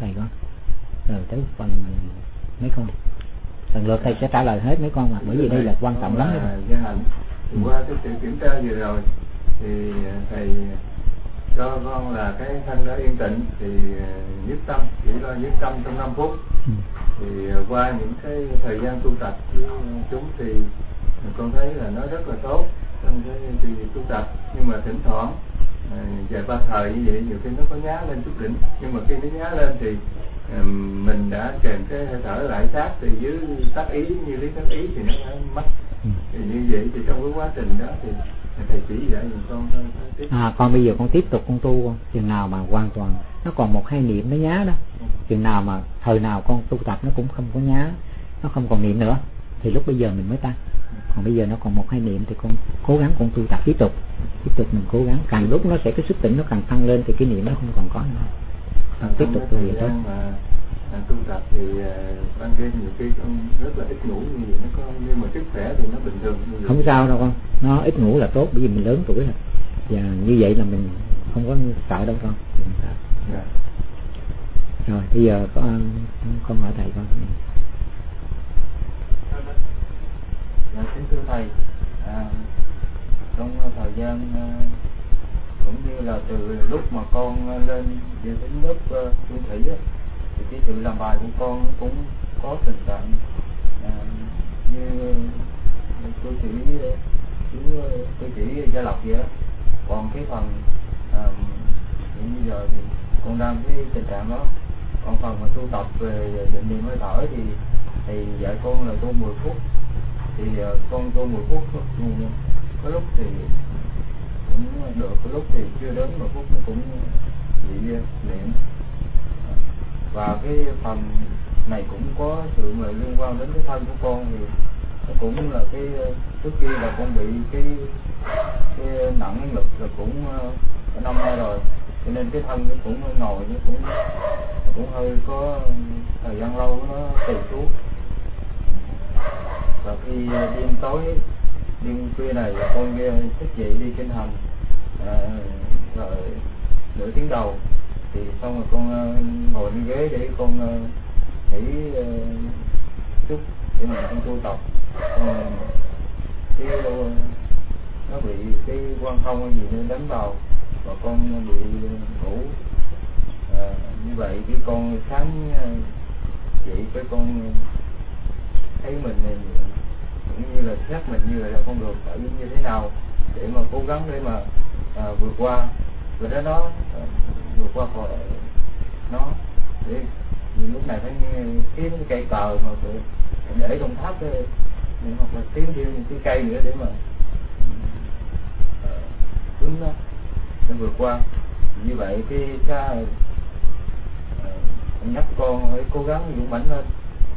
thầy con. Rồi tới phần mấy con lần lượt thầy sẽ trả lời hết mấy con mà, bởi vì đây là quan trọng lắm đấy. Gia Hạnh, qua cái sự kiểm tra vừa rồi thì thầy cho con là cái thân đã yên tĩnh thì nhiếp tâm, chỉ lo nhiếp tâm trong 5 phút. Thì qua những cái thời gian tu tập với chúng thì con thấy là nó rất là tốt trong cái tu tập, nhưng mà thỉnh thoảng vài ba thời như vậy nhiều khi nó có nhá lên chút đỉnh, nhưng mà khi nó nhá lên thì mình đã kèm cái hơi thở lại sát thì dưới tác ý, như lý tác ý thì nó đã mất. Thì như vậy thì trong cái quá trình đó thì thầy chỉ dạy con tiếp. Con bây giờ con tiếp tục con tu con, chừng nào mà hoàn toàn nó còn 1-2 niệm nó nhá đó, chừng nào mà thời nào con tu tập nó cũng không có nhá, nó không còn niệm nữa thì lúc bây giờ mình mới tăng. Còn bây giờ nó còn 1-2 niệm thì con cố gắng con tu tập tiếp tục mình cố gắng, càng lúc nó sẽ cái sức tỉnh nó càng tăng lên thì cái niệm nó không còn có nữa. Tiếp tục tu vậy tốt. Tu tập thì ban đêm nhiều khi con rất là ít ngủ như vậy, nó có nhưng mà sức khỏe thì nó bình thường. Không sao đâu con, nó ít ngủ là tốt, bởi vì mình lớn tuổi rồi và như vậy là mình không có sợ đâu con. Yeah. Rồi bây giờ con hỏi thầy con. Kính thưa thầy, trong thời gian cũng như là từ lúc mà con lên về đến lớp trung thủy thì cái sự làm bài của con cũng có tình trạng như tôi chỉ Gia Lộc vậy đó. Còn cái phần hiện bây giờ thì con đang cái tình trạng đó. Còn phần mà tu tập về định niệm hơi thở thì dạy con là tu 10 phút. Thì con tu 10 phút có lúc thì cũng được, có lúc thì chưa đến 10 phút nó cũng bị niệm. Và cái phần này cũng có sự mà liên quan đến cái thân của con, thì nó cũng là cái trước kia là con bị cái nặng lực rồi cũng cả năm nay rồi, cho nên cái thân nó cũng ngồi nó cũng hơi có thời gian lâu nó tụt xuống. Và khi đêm tối đêm khuya này con thức dậy đi kinh hành rồi nửa tiếng đầu thì xong rồi con ngồi lên ghế để con nghỉ chút để mà con tu tập. Cái nó bị cái quan thông hay gì nó đánh vào và con bị ngủ. Như vậy cái con sáng dậy cái con thấy mình cũng như là xét mình như là con đường phải như thế nào để mà cố gắng để mà vượt qua, rồi đó nó vượt qua khỏi nó. Để lúc này phải kiếm cái cây cờ mà để trong tháp hoặc là kiếm thêm cái cây nữa để mà hướng nó để vượt qua. Như vậy cái nhắc con phải cố gắng dũng mãnh lên.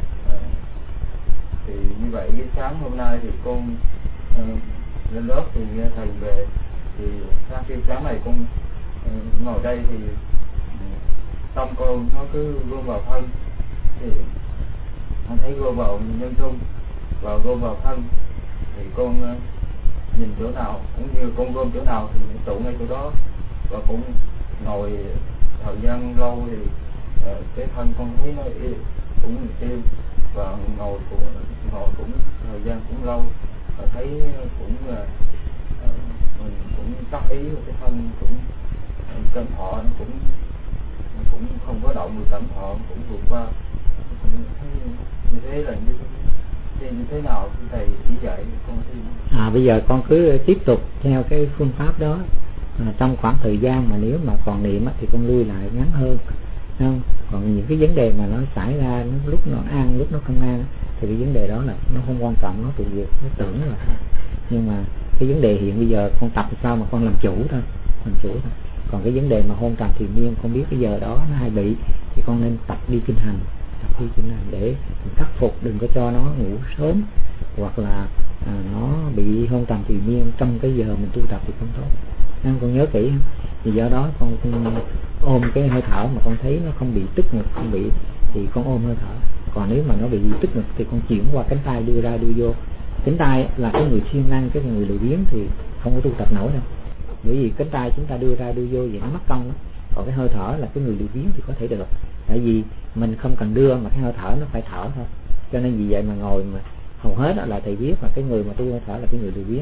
Thì như vậy cái sáng hôm nay thì con lên lớp thì nghe thầy về, thì sau khi sáng này con ngồi đây thì tâm con nó cứ gom vào thân, thì con thấy gom vào nhân trung và gom vào thân, thì con nhìn chỗ nào cũng như con gom chỗ nào thì trụ ngay chỗ đó. Và cũng ngồi thời gian lâu thì cái thân con thấy nó cũng yêu, và ngồi cũng thời gian cũng lâu và thấy cũng là mình cũng tác ý, và cái thân cũng cơn thọ nó cũng không có động được, cảm thọ cũng vượt qua. Cũng thấy như thế là như thế nào thì thầy chỉ dạy con thì bây giờ con cứ tiếp tục theo cái phương pháp đó. Trong khoảng thời gian mà nếu mà còn niệm thì con lui lại ngắn hơn, không? Còn những cái vấn đề mà nó xảy ra lúc nó an lúc nó không an thì cái vấn đề đó là nó không quan trọng, nó tự việc, nó tưởng là. Nhưng mà cái vấn đề hiện bây giờ con tập sao mà con làm chủ thôi. Còn cái vấn đề mà hôn trầm thiền miên con biết cái giờ đó nó hay bị, thì con nên tập đi kinh hành để mình khắc phục, đừng có cho nó ngủ sớm hoặc là nó bị hôn trầm thiền miên trong cái giờ mình tu tập thì không tốt. Nên con nhớ kỹ. Thì do đó con ôm cái hơi thở mà con thấy nó không bị tức ngực, không bị thì con ôm hơi thở. Còn nếu mà nó bị tức ngực thì con chuyển qua cánh tay đưa ra đưa vô. Cánh tay là cái người siêng năng, cái người lười biếng thì không có tu tập nổi đâu. Bởi vì cánh tay chúng ta đưa ra đưa vô vậy nó mất công lắm. Còn cái hơi thở là cái người lười biếng thì có thể được, tại vì mình không cần đưa mà cái hơi thở nó phải thở thôi. Cho nên vì vậy mà ngồi mà hầu hết là thầy biết là cái người mà tu hơi thở là cái người lười biếng.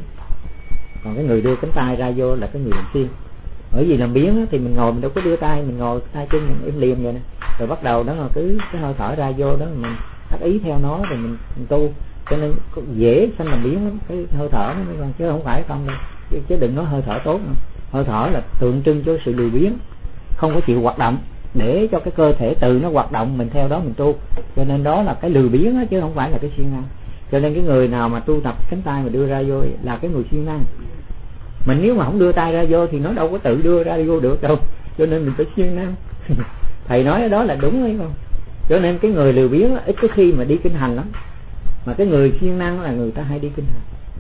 Còn cái người đưa cánh tay ra vô là cái người làm siêng. Bởi vì làm biếng thì mình ngồi mình đâu có đưa tay, mình ngồi tay chân mình im liềm vậy nè, rồi bắt đầu đó là cứ cái hơi thở ra vô đó mình tác ý theo nó rồi mình tu. Cho nên dễ sanh làm biếng lắm cái hơi thở đó mấy con, chứ không phải không đâu. Chứ đừng nói hơi thở tốt nữa. Hơi thở là tượng trưng cho sự lười biếng, không có chịu hoạt động, để cho cái cơ thể tự nó hoạt động, mình theo đó mình tu. Cho nên đó là cái lười biếng đó, chứ không phải là cái siêng năng. Cho nên cái người nào mà tu tập cánh tay mà đưa ra vô là cái người siêng năng. Mình nếu mà không đưa tay ra vô thì nó đâu có tự đưa ra vô được đâu, cho nên mình phải siêng năng. Thầy nói đó là đúng hay không? Cho nên cái người lười biếng ít có khi mà đi kinh hành lắm, mà cái người siêng năng là người ta hay đi kinh hành.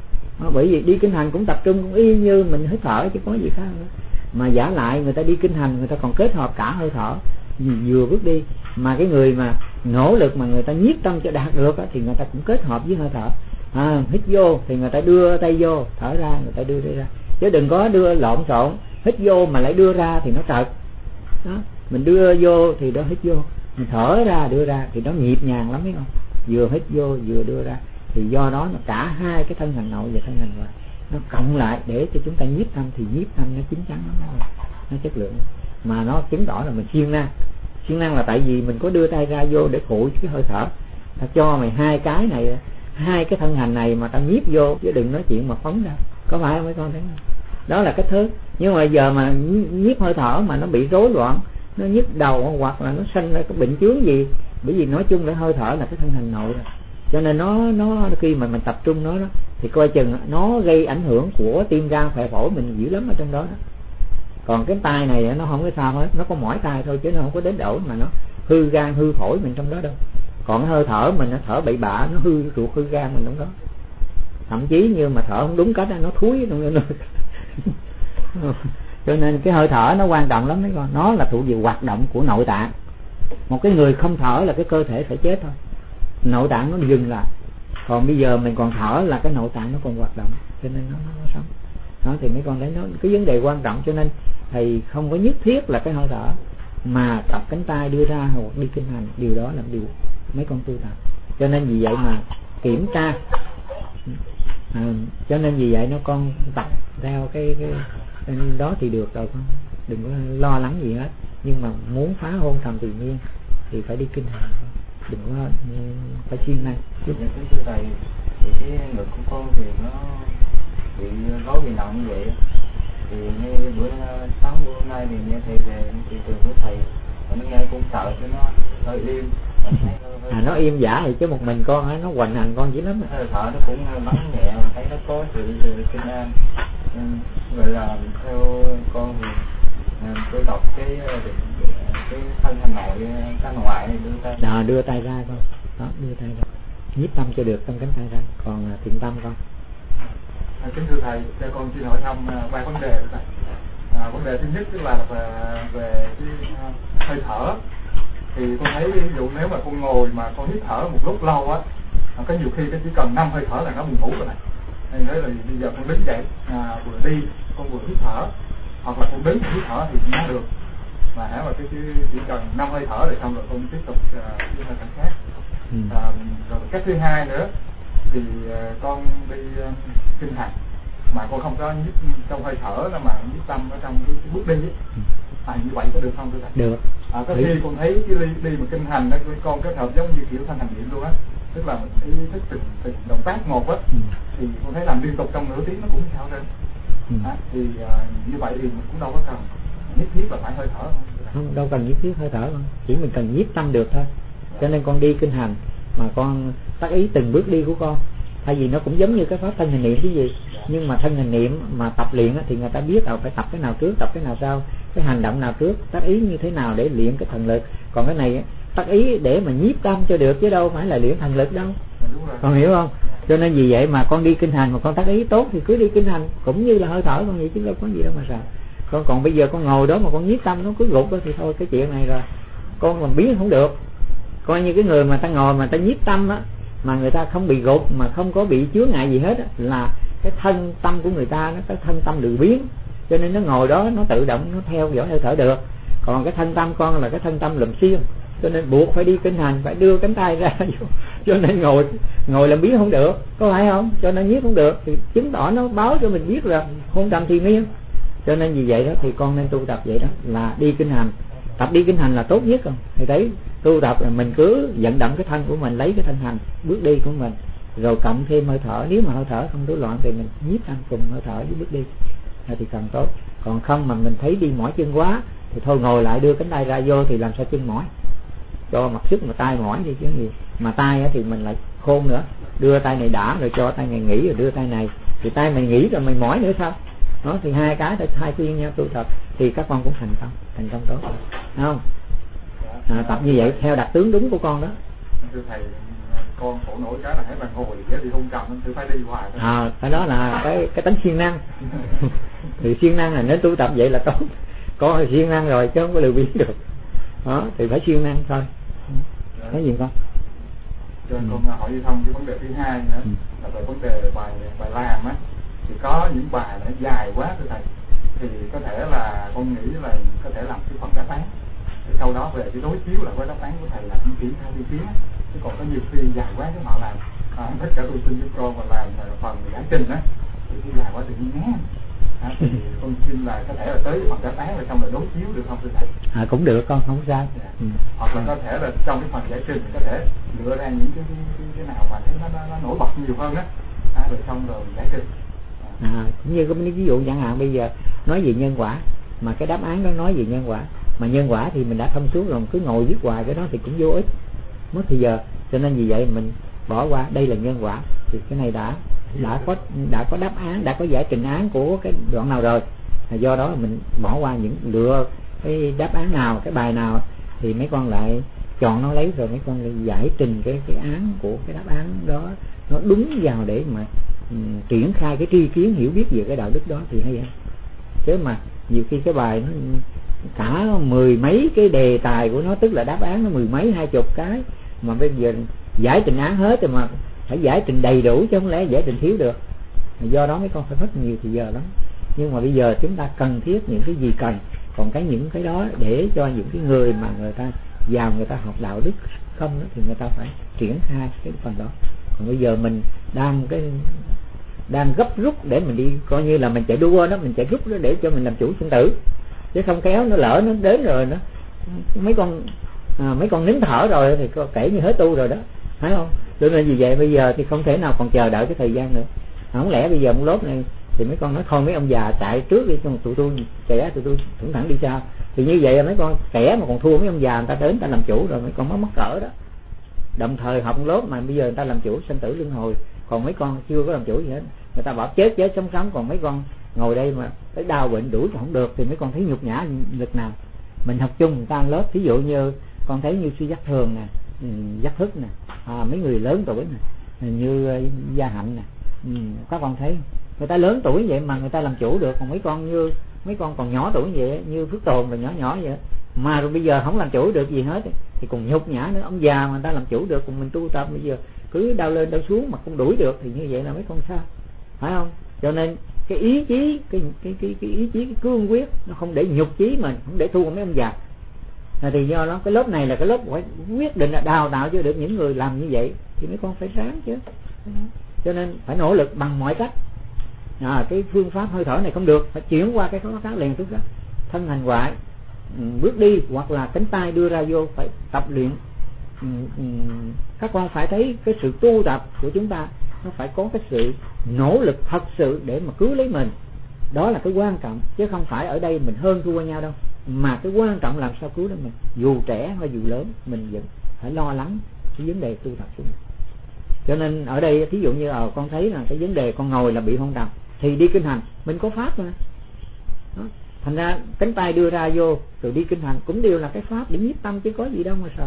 Bởi vì đi kinh hành cũng tập trung cũng y như mình hít thở chứ có gì khác nữa. Mà giả lại người ta đi kinh hành người ta còn kết hợp cả hơi thở vừa bước đi. Mà cái người mà nỗ lực mà người ta nhiếp tâm cho đạt được thì người ta cũng kết hợp với hơi thở. Hít vô thì người ta đưa tay vô, thở ra người ta đưa tay ra, chứ đừng có đưa lộn xộn, hít vô mà lại đưa ra thì nó trật đó. Mình đưa vô thì đó hít vô, mình thở ra đưa ra thì nó nhịp nhàng lắm thấy không? Vừa hít vô vừa đưa ra thì do đó nó cả hai cái thân hành nội và thân hành ngoại nó cộng lại để cho chúng ta nhiếp tâm, thì nhiếp tâm nó chín chắn lắm, nó chất lượng, mà nó chứng tỏ là mình siêng năng. Siêng năng là tại vì mình có đưa tay ra vô để phụ cái hơi thở. Ta cho mày hai cái này, hai cái thân hành này mà ta nhiếp vô, chứ đừng nói chuyện mà phóng ra, có phải không mấy con thấy không? Đó là cái thứ. Nhưng mà giờ mà nhiếp hơi thở mà nó bị rối loạn, nó nhức đầu hoặc là nó sanh ra cái bệnh chướng gì, bởi vì nói chung là hơi thở là cái thân hành nội rồi. Cho nên nó khi mà mình tập trung nó thì coi chừng nó gây ảnh hưởng của tim gan phệ phổi mình dữ lắm ở trong đó. Còn cái tai này nó không có sao hết, nó có mỏi tai thôi chứ nó không có đến đổi mà nó hư gan hư phổi mình trong đó đâu. Còn cái hơi thở mình nó thở bậy bạ, nó hư ruột hư gan mình trong đó. Thậm chí như mà thở không đúng cách nó thúi trong đó. Cho nên cái hơi thở nó quan trọng lắm mấy con, nó là thuộc về hoạt động của nội tạng. Một cái người không thở là cái cơ thể phải chết thôi, nội tạng nó dừng lại. Còn bây giờ mình còn thở là cái nội tạng nó còn hoạt động, cho nên nó sống. Đó thì mấy con thấy nó cái vấn đề quan trọng. Cho nên thầy không có nhất thiết là cái hơi thở, mà tập cánh tay đưa ra hoặc đi kinh hành, điều đó là điều mấy con tu tập. Cho nên vì vậy mà kiểm tra, cho nên vì vậy nó con tập theo cái đó thì được rồi con, đừng có lo lắng gì hết. Nhưng mà muốn phá hôn thầm tự nhiên thì phải đi kinh hành, đừng có phải siêng năng. Thưa thầy, thì cái ngực của con thì nó bị rối bị nặng như vậy, thì nghe bữa sáng bữa hôm nay thì nghe thầy về thị trường của thầy, nó nghe cũng sợ cho nó hơi im. Nó im giả thì chứ một mình con á, nó hoành hành con dữ lắm. Hơi thở nó cũng lắng nhẹ, thấy nó có sự kinh an. Vậy là theo con thì tôi đọc cái thân hành nội thân ngoại đưa tay ra con, đó đưa tay ra, nhiếp tâm cho được trong cánh tay ra. Còn thiện tâm con. Kính thưa thầy, cho con xin hỏi thăm ba vấn đề thầy. Vấn đề thứ nhất tức là về cái hơi thở. Thì con thấy ví dụ nếu mà con ngồi mà con hít thở một lúc lâu á, có nhiều khi chỉ cần 5 hơi thở là nó buồn ngủ rồi này. Nên thế là bây giờ con đứng dậy vừa đi con vừa hít thở, hoặc là con đứng hít thở thì nó được. Mà hả mà cái chỉ cần 5 hơi thở rồi xong rồi con tiếp tục đi hơi thở khác. Rồi cái thứ hai nữa thì con đi kinh hành mà con không có nhiếp trong hơi thở đó, mà nhiếp tâm ở trong cái bước đi ấy. Như vậy có được không thưa thầy? Được. Có khi con thấy cái đi mà kinh hành đó con kết hợp giống như kiểu thanh hành niệm luôn á, tức là mình ý thức từng động tác một á, thì con thấy làm liên tục trong nửa tiếng nó cũng sao lên. Thì như vậy thì mình cũng đâu có cần nhất thiết là phải hơi thở không, đâu cần nhất thiết hơi thở không, chỉ mình cần nhiếp tâm được thôi. Cho nên con đi kinh hành mà con tác ý từng bước đi của con, thay vì nó cũng giống như cái pháp thân hình niệm chứ gì. Nhưng mà thân hình niệm mà tập luyện thì người ta biết phải tập cái nào trước, tập cái nào sau, cái hành động nào trước, tác ý như thế nào để luyện cái thần lực. Còn cái này tác ý để mà nhiếp tâm cho được chứ đâu phải là luyện thần lực đâu. Con hiểu không? Cho nên vì vậy mà con đi kinh hành mà con tác ý tốt thì cứ đi kinh hành cũng như là hơi thở con vậy, chứ đâu có gì đâu mà sợ. Còn bây giờ con ngồi đó mà con nhiếp tâm nó cứ gục đó, thì thôi cái chuyện này rồi con làm biến không được. Coi như cái người mà ta ngồi mà ta nhiếp tâm á, mà người ta không bị gục mà không có bị chướng ngại gì hết á, là cái thân tâm của người ta nó cái thân tâm lười biếng, cho nên nó ngồi đó nó tự động nó theo dõi hơi thở được. Còn cái thân tâm con là cái thân tâm lùm xiên, cho nên buộc phải đi kinh hành, phải đưa cánh tay ra cho nên ngồi làm biến không được, có phải không? Cho nên nhiếp không được thì chứng tỏ nó báo cho mình biết là hôn trầm thì miên. Cho nên vì vậy đó thì con nên tu tập vậy đó, là đi kinh hành. Tập đi kinh hành là tốt nhất không? Thì thấy tu tập là mình cứ vận động cái thân của mình, lấy cái thân hành bước đi của mình, rồi cộng thêm hơi thở. Nếu mà hơi thở không rối loạn thì mình nhiếp tâm cùng hơi thở với bước đi thì càng tốt. Còn không mà mình thấy đi mỏi chân quá thì thôi ngồi lại đưa cánh tay ra vô thì làm sao chân mỏi, cho mặc sức mà tay mỏi đi chứ gì. Mà tay thì mình lại khôn nữa, đưa tay này đã rồi cho tay này nghỉ rồi đưa tay này, thì tay mày nghỉ rồi mày mỏi nữa sao đó, thì hai cái phải thay phiên nhau tu tập thì các con cũng thành công tốt rồi, đúng không? Tập như vậy theo đặc tướng đúng của con đó. Thưa thầy, con khổ nổi cái là hãy mà ngồi dễ bị hung trầm, thì phải đi hoài thôi. Cái đó là cái tánh siêng năng. Thì siêng năng là nếu tu tập vậy là tốt. Con là siêng năng rồi chứ không có lười biếng được. Đó thì phải siêng năng thôi. Nói gì con? Cho nên con hỏi thông cái vấn đề thứ hai nữa là về vấn đề bài làm á, thì có những bài nó dài quá thưa thầy, thì có thể là con nghĩ là có thể làm cái phần đáp án, thì sau đó về cái đối chiếu lại với đáp án của thầy là cũng triển khai đi tiến, chứ còn có nhiều khi dài quá cái họ làm tất cả tôi xin giúp con mà làm phần giải trình á thì cái dài quá tự nhiên ngán. Thì con xin là có thể là tới phần đáp án là xong rồi đối chiếu được không thưa thầy? Cũng được con, không sao. Hoặc là có thể là trong cái phần giải trình có thể lựa ra những cái nào mà thấy nó nổi bật nhiều hơn á, rồi xong rồi giải trình. Cũng như có những ví dụ chẳng hạn bây giờ nói về nhân quả, mà cái đáp án đó nói về nhân quả, mà nhân quả thì mình đã thông suốt rồi, cứ ngồi viết hoài cái đó thì cũng vô ích, mất thời giờ. Cho nên vì vậy mình bỏ qua, đây là nhân quả thì cái này đã có đáp án, đã có giải trình án của cái đoạn nào rồi, do đó mình bỏ qua những lựa cái đáp án nào, cái bài nào thì mấy con lại chọn nó lấy, rồi mấy con lại giải trình cái án của cái đáp án đó nó đúng vào để mà triển khai cái tri kiến hiểu biết về cái đạo đức đó thì hay hơn. Chứ mà nhiều khi cái bài nó cả mười mấy cái đề tài của nó, tức là đáp án nó mười mấy 20 cái, mà bây giờ giải trình án hết rồi mà phải giải trình đầy đủ chứ không lẽ giải trình thiếu được. Do đó mấy con phải mất nhiều thời giờ lắm. Nhưng mà bây giờ chúng ta cần thiết những cái gì cần, còn những cái đó để cho những cái người mà người ta vào người ta học đạo đức không đó, thì người ta phải triển khai cái phần đó. Còn bây giờ mình đang gấp rút để mình đi, coi như là mình chạy đua đó, mình chạy rút đó để cho mình làm chủ sinh tử, chứ không kéo nó lỡ nó đến rồi nó mấy con nín thở rồi thì kể như hết tu rồi đó, thấy không? Cho nên vì vậy bây giờ thì không thể nào còn chờ đợi cái thời gian nữa. Không lẽ bây giờ một lớp này thì mấy con nói thôi mấy ông già chạy trước đi, xong tụi tôi trẻ tụi tôi thẳng thẳng đi sau, thì như vậy mấy con trẻ mà còn thua mấy ông già, người ta đến người ta làm chủ rồi mấy con mất cỡ đó. Đồng thời học lớp mà bây giờ người ta làm chủ sinh tử luân hồi, còn mấy con chưa có làm chủ gì hết, người ta bảo chết sống, còn mấy con ngồi đây mà cái đau bệnh đuổi còn không được thì mấy con thấy nhục nhã lực nào. Mình học chung người ta lớp, thí dụ như con thấy như suy giác thường nè, giác thức nè, mấy người lớn tuổi nè, như Gia Hạnh nè, các con thấy người ta lớn tuổi vậy mà người ta làm chủ được, còn mấy con còn nhỏ tuổi vậy như Phước Tồn là nhỏ vậy mà rồi bây giờ không làm chủ được gì hết thì còn nhục nhã nữa. Ông già mà người ta làm chủ được, còn mình tu tập bây giờ cứ đau lên đau xuống mà không đuổi được thì như vậy là mấy con sao, phải không? Cho nên cái ý chí, cái ý chí, cái cương quyết nó không để nhục chí mình, không để thua mấy ông già. Thì do đó cái lớp này là cái lớp phải quyết định là đào tạo cho được những người làm như vậy thì mấy con phải ráng chứ. Cho nên phải nỗ lực bằng mọi cách. Cái phương pháp hơi thở này không được, phải chuyển qua cái khó khác liền chút đó, thân hành ngoại, bước đi hoặc là cánh tay đưa ra vô, phải tập luyện. Các con phải thấy cái sự tu tập của chúng ta nó phải có cái sự nỗ lực thật sự để mà cứu lấy mình, đó là cái quan trọng, chứ không phải ở đây mình hơn thua nhau đâu, mà cái quan trọng làm sao cứu lấy mình, dù trẻ hay dù lớn mình vẫn phải lo lắng cái vấn đề tu tập của mình. Cho nên ở đây thí dụ như con thấy là cái vấn đề con ngồi là bị hôn trầm thì đi kinh hành mình có pháp rồi đó. Thành ra cánh tay đưa ra vô rồi đi kinh hành cũng đều là cái pháp để nhiếp tâm, chứ có gì đâu mà sợ.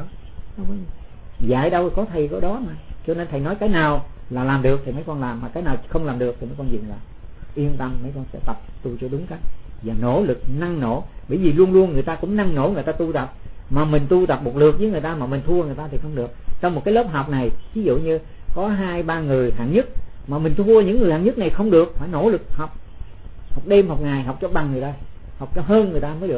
Dạy đâu có thầy có đó mà. Cho nên thầy nói cái nào là làm được thì mấy con làm, mà cái nào không làm được thì mấy con dừng lại. Yên tâm, mấy con sẽ tập tu cho đúng cách và nỗ lực năng nổ, bởi vì luôn luôn người ta cũng năng nổ, người ta tu tập, mà mình tu tập một lượt với người ta mà mình thua người ta thì không được. Trong một cái lớp học này ví dụ như có 2-3 người hạng nhất mà mình thua những người hạng nhất này không được, phải nỗ lực học đêm học ngày, học cho bằng người ta, học cho hơn người ta mới được.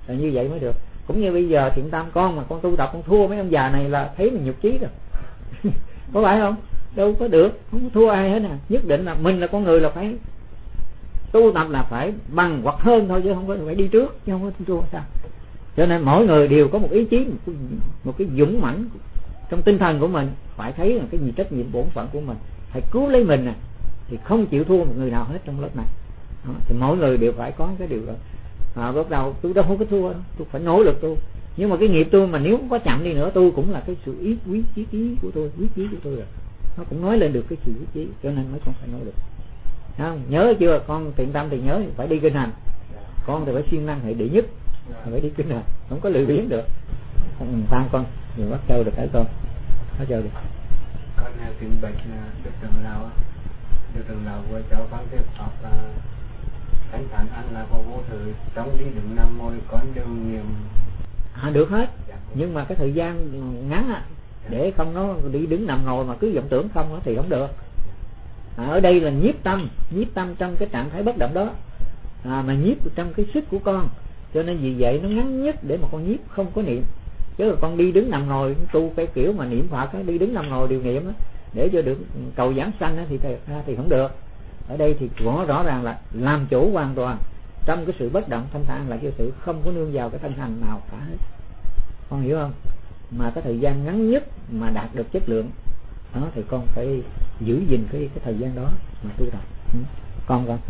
là như vậy mới được. Cũng như bây giờ thiện tam con mà con tu tập con thua mấy ông già này là thấy mình nhục chí rồi. Có phải không? Đâu có được, không có thua ai hết nè. Nhất định là mình là con người là phải tu tập là phải bằng hoặc hơn thôi, chứ không có phải đi trước, chứ không có thua sao. Cho nên mỗi người đều có một ý chí, một cái dũng mãnh trong tinh thần của mình, phải thấy là cái gì trách nhiệm bổn phận của mình, phải cứu lấy mình nè, thì không chịu thua một người nào hết trong lớp này. Đó, thì mỗi người đều phải có cái điều đó. Lúc đầu tôi đâu không có thua đâu, tôi phải nỗ lực tu. Nhưng mà cái nghiệp tôi mà nếu có chậm đi nữa, tôi cũng là cái sự quyết chí của tôi, quyết chí của tôi rồi, nó cũng nói lên được cái sự quyết chí, cho nên mới con phải nỗ lực. Không? Nhớ chưa, con thiện tâm thì nhớ phải đi kinh hành, con thì phải siêng năng hệ đệ nhất, phải đi kinh hành, không có lười biếng được. Phan con đừng bắt châu được cái con bắt châu được. Con kính bạch được trưởng lão với cháu con tiếp học thánh thản an là có vô thử trong đi đứng năm môi con đều niệm được hết. Nhưng mà cái thời gian ngắn để không nó đi đứng nằm ngồi mà cứ vọng tưởng không thì không được. Ở đây là nhiếp tâm trong cái trạng thái bất động đó, mà nhiếp trong cái sức của con, cho nên vì vậy nó ngắn nhất để mà con nhiếp không có niệm. Chứ là con đi đứng nằm ngồi tu cái kiểu mà niệm Phật đi đứng nằm ngồi đều niệm để cho được cầu giảng sanh thì không được. Ở đây thì rõ ràng là làm chủ hoàn toàn trong cái sự bất động thanh thản là cái sự không có nương vào cái thân hành nào cả hết. Con hiểu không? Mà cái thời gian ngắn nhất mà đạt được chất lượng đó thì con phải giữ gìn cái thời gian đó mà tu tập. Con con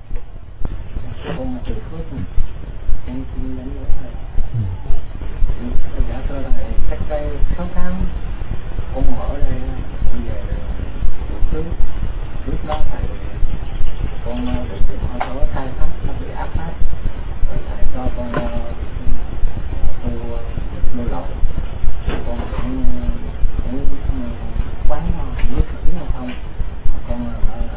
tự phước em xin đánh nhớ thầy. Dạ tôi là cách đây 6 tháng con ở đây con về trước đó thầy con bị bệnh ho thở thai phát, nó bị áp phát rồi thầy cho con tu lưu lậu, con cũng quán nước tiếng không, con là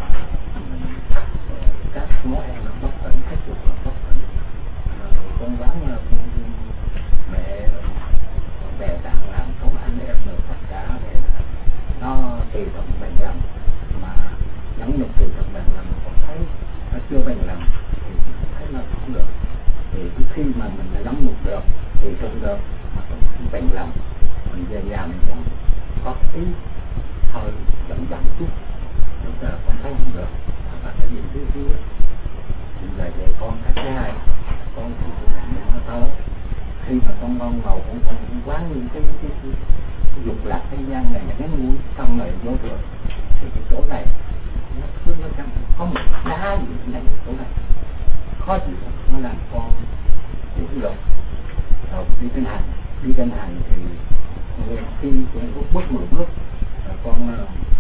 các món ăn là bất tỉnh, các dục là bất tỉnh, con quán mẹ bè tặng làm sống anh em được tất cả để nó tùy thuận bệnh lầm, mà nhẫn nhục tùy thuận bệnh lầm con thấy nó chưa bệnh lầm thì thấy nó không được. Thì khi mà mình đã nhẫn nhục được thì thuận được mà không bệnh lầm, mình về nhà mình còn có tí hơi giận chút, lúc đó con thấy không được, và cái gì thứ về con thấy thế này, con bệnh nó tới khi mà con ngầu con quán những cái dục lạc thế gian này nó muốn trong này vô được thì cái chỗ này nó có một đá gì này chỗ này khó chịu, nó làm con chịu được. Rồi đi kinh hành thì khi con bước 10 bước con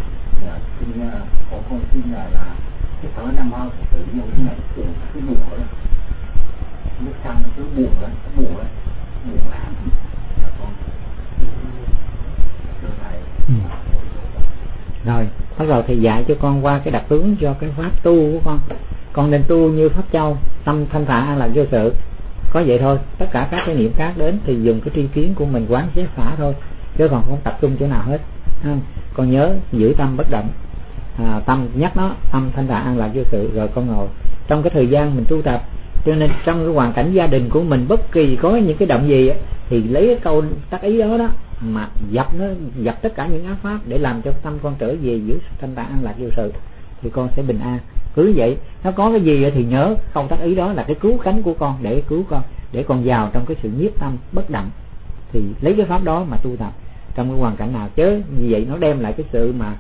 xin là cái thở năm hơi tự nhiên cái này cứ buồn rồi, nước sang nó cứ buồn lên rồi bắt đầu thầy dạy cho con qua cái đặc tướng cho cái pháp tu của con nên tu như pháp châu, tâm thanh thản an lạc vô sự, có vậy thôi. Tất cả các cái niệm khác đến thì dùng cái tri kiến của mình quán xét xả thôi, chứ còn không tập trung chỗ nào hết. Con nhớ giữ tâm bất động, tâm nhắc nó tâm thanh thản an lạc vô sự, rồi con ngồi trong cái thời gian mình tu tập. Cho nên trong cái hoàn cảnh gia đình của mình bất kỳ có những cái động gì thì lấy cái câu tác ý đó mà dập tất cả những ác pháp để làm cho tâm con trở về giữ thanh thản an lạc vô sự thì con sẽ bình an. Cứ vậy, nó có cái gì thì nhớ câu tác ý đó là cái cứu cánh của con, để cứu con, để con vào trong cái sự nhiếp tâm bất động, thì lấy cái pháp đó mà tu tập trong cái hoàn cảnh nào. Chứ như vậy nó đem lại cái sự mà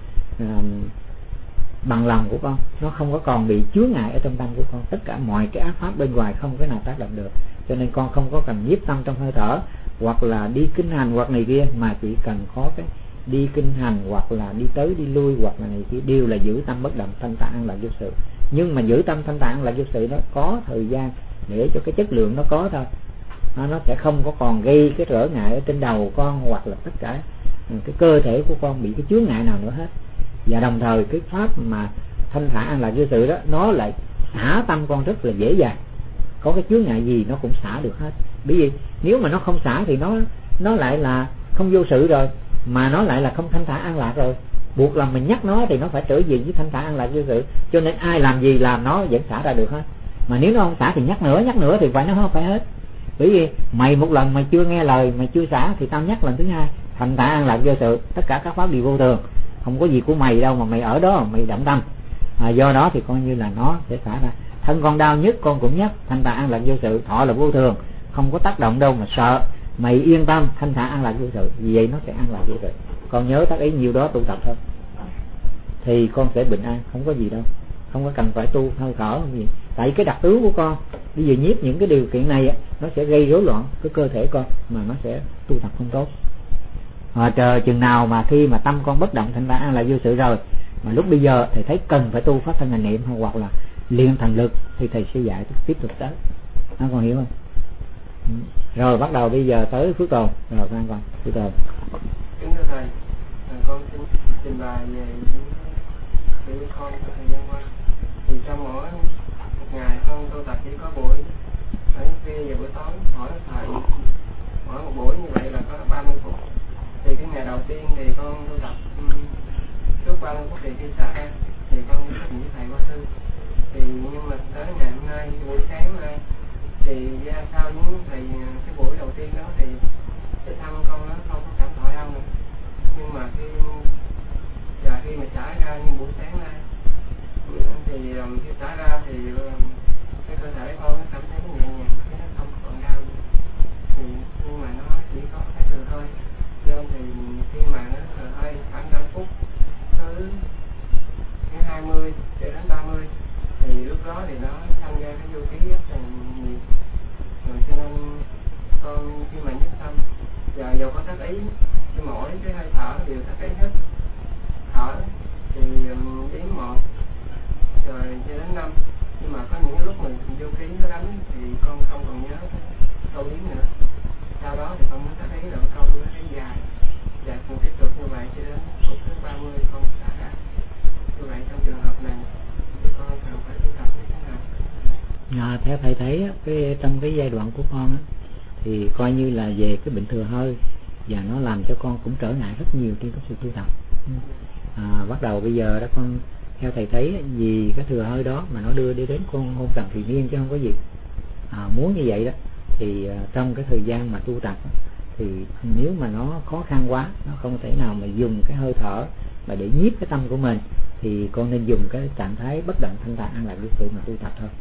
bằng lòng của con, nó không có còn bị chướng ngại ở trong tâm của con. Tất cả mọi cái ác pháp bên ngoài không cái nào tác động được. Cho nên con không có cần nhiếp tâm trong hơi thở, hoặc là đi kinh hành hoặc này kia, mà chỉ cần có cái đi kinh hành hoặc là đi tới đi lui hoặc là này kia, đều là giữ tâm bất động thanh thản an lạc vô sự. Nhưng mà giữ tâm thanh thản an lạc vô sự nó có thời gian để cho cái chất lượng nó có thôi, nó sẽ không có còn gây cái trở ngại ở trên đầu con hoặc là tất cả cái cơ thể của con bị cái chướng ngại nào nữa hết. Và đồng thời cái pháp mà thanh thản an lạc vô sự đó, nó lại xả tâm con rất là dễ dàng. Có cái chướng ngại gì nó cũng xả được hết. Bởi vì nếu mà nó không xả thì nó lại là không vô sự rồi, mà nó lại là không thanh thản an lạc rồi. Buộc là mình nhắc nó thì nó phải trở về với thanh thản an lạc vô sự. Cho nên ai làm gì làm nó vẫn xả ra được hết. Mà nếu nó không xả thì nhắc nữa thì phải nó không phải hết. Bởi vì mày một lần mày chưa nghe lời, mày chưa xả thì tao nhắc lần thứ hai. Thanh thản an lạc vô sự, tất cả các pháp đều vô thường, không có gì của mày đâu mà mày ở đó mày động tâm. Do đó thì coi như là nó sẽ xả ra. Thân con đau nhất con cũng nhắc thanh thản an lạc vô sự, thọ là vô thường, không có tác động đâu mà sợ. Mày yên tâm, thanh thản an lạc vô sự, vì vậy nó sẽ an lạc vô sự. Con nhớ tác ý nhiêu đó tu tập thôi thì con sẽ bình an, không có gì đâu, không có cần phải tu hơi thở không gì. Tại cái đặc tướng của con bây giờ nhiếp những cái điều kiện này nó sẽ gây rối loạn cái cơ thể con, mà nó sẽ tu tập không tốt. Chờ chừng nào mà khi mà tâm con bất động thanh thản an lạc vô sự rồi, mà lúc bây giờ thầy thấy cần phải tu pháp thân hành niệm hoặc là luyện thần lực thì thầy sẽ dạy tiếp tục tới. Nó còn hiểu không? Rồi bắt đầu bây giờ tới Phước Tồn. Rồi Phan con Phước Tồn. Kính thưa thầy, con xin trình bày về những con trong thời gian qua. Thì trong mỗi một ngày con tu tập chỉ có buổi ở khuya và buổi tối, mỗi thầy mỗi một buổi như vậy là có 30 phút. Thì cái ngày đầu tiên thì con tu tập trước 30 phút thì khi xả ra thì con biết với thầy qua thư. Thì nhưng mà tới ngày hôm nay buổi sáng nay thì sau những thầy cái buổi đầu tiên đó thì cái thân con nó không có cảm thọ đau nữa. Nhưng mà khi mà xả ra như buổi sáng nay thì khi xả ra thì cái cơ thể con nó cảm thấy nhẹ nhàng, nó không còn đau nữa. Thì nhưng mà nó chỉ có cái thừa hơi. Nên thì khi mà nó thừa hơi khoảng 5 phút tới cái 20 cho đến 30 thì lúc đó thì nó tham gia cái vô khí rất là nhiều. Rồi cho nên con khi mà nhất tâm và dầu có tác ý thì mỗi cái hơi thở đều tác ý hết. Thở thì đếm 1 rồi cho đến 5, nhưng mà có những lúc mình vô khí nó đánh thì con không còn nhớ câu đếm nữa. Sau đó thì con muốn tác ý rồi câu nó thấy dài và con tiếp tục như vậy cho đến phút thứ 30 con xả ra. Như vậy trong trường hợp này thì con cần phải tu tập như thế nào? Theo thầy thấy trong cái giai đoạn của con thì coi như là về cái bệnh thừa hơi, và nó làm cho con cũng trở ngại rất nhiều trên cái sự tu tập. Bắt đầu bây giờ đó con theo thầy thấy vì cái thừa hơi đó mà nó đưa đi đến con hôn trầm thùy miên chứ không có gì. Muốn như vậy đó thì trong cái thời gian mà tu tập thì nếu mà nó khó khăn quá, nó không thể nào mà dùng cái hơi thở mà để nhiếp cái tâm của mình, thì con nên dùng cái trạng thái bất động thanh thản an lạc vô sự mà tu tập thôi.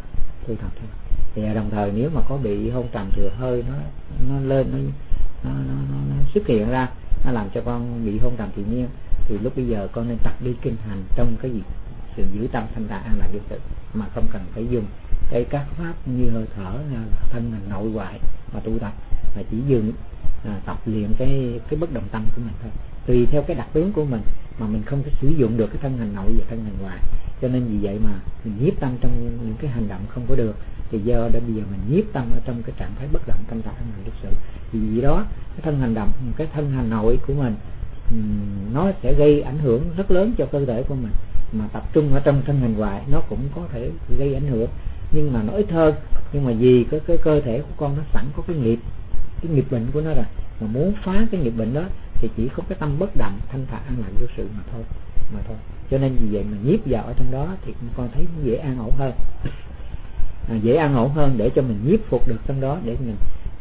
Thì đồng thời nếu mà có bị hôn trầm thừa hơi nó lên nó xuất hiện ra, nó làm cho con bị hôn trầm tự nhiên, thì lúc bây giờ con nên tập đi kinh hành trong cái gì sự giữ tâm thanh thản an lạc vô sự, mà không cần phải dùng cái các pháp như hơi thở thân hành nội ngoại mà tu tập, mà chỉ dừng tập luyện cái bất động tâm của mình thôi. Tùy theo cái đặc tướng của mình mà mình không thể sử dụng được cái thân hành nội và thân hành ngoại, cho nên vì vậy mà mình nhiếp tâm trong những cái hành động không có được. Thì do đó bây giờ mình nhiếp tâm ở trong cái trạng thái bất động thanh thản an lạc vô sự. Vì đó cái thân hành động, cái thân hành nội của mình nó sẽ gây ảnh hưởng rất lớn cho cơ thể của mình, mà tập trung ở trong thân hành ngoại nó cũng có thể gây ảnh hưởng, nhưng mà nó ít hơn. Nhưng mà vì cái cơ thể của con nó sẵn có cái nghiệp bệnh của nó rồi, mà muốn phá cái nghiệp bệnh đó thì chỉ có cái tâm bất động thanh thản an lạc vô sự mà thôi. Cho nên vì vậy mà nhiếp vào ở trong đó thì con thấy dễ an ổn hơn. Dễ an ổn hơn để cho mình nhiếp phục được trong đó, để mình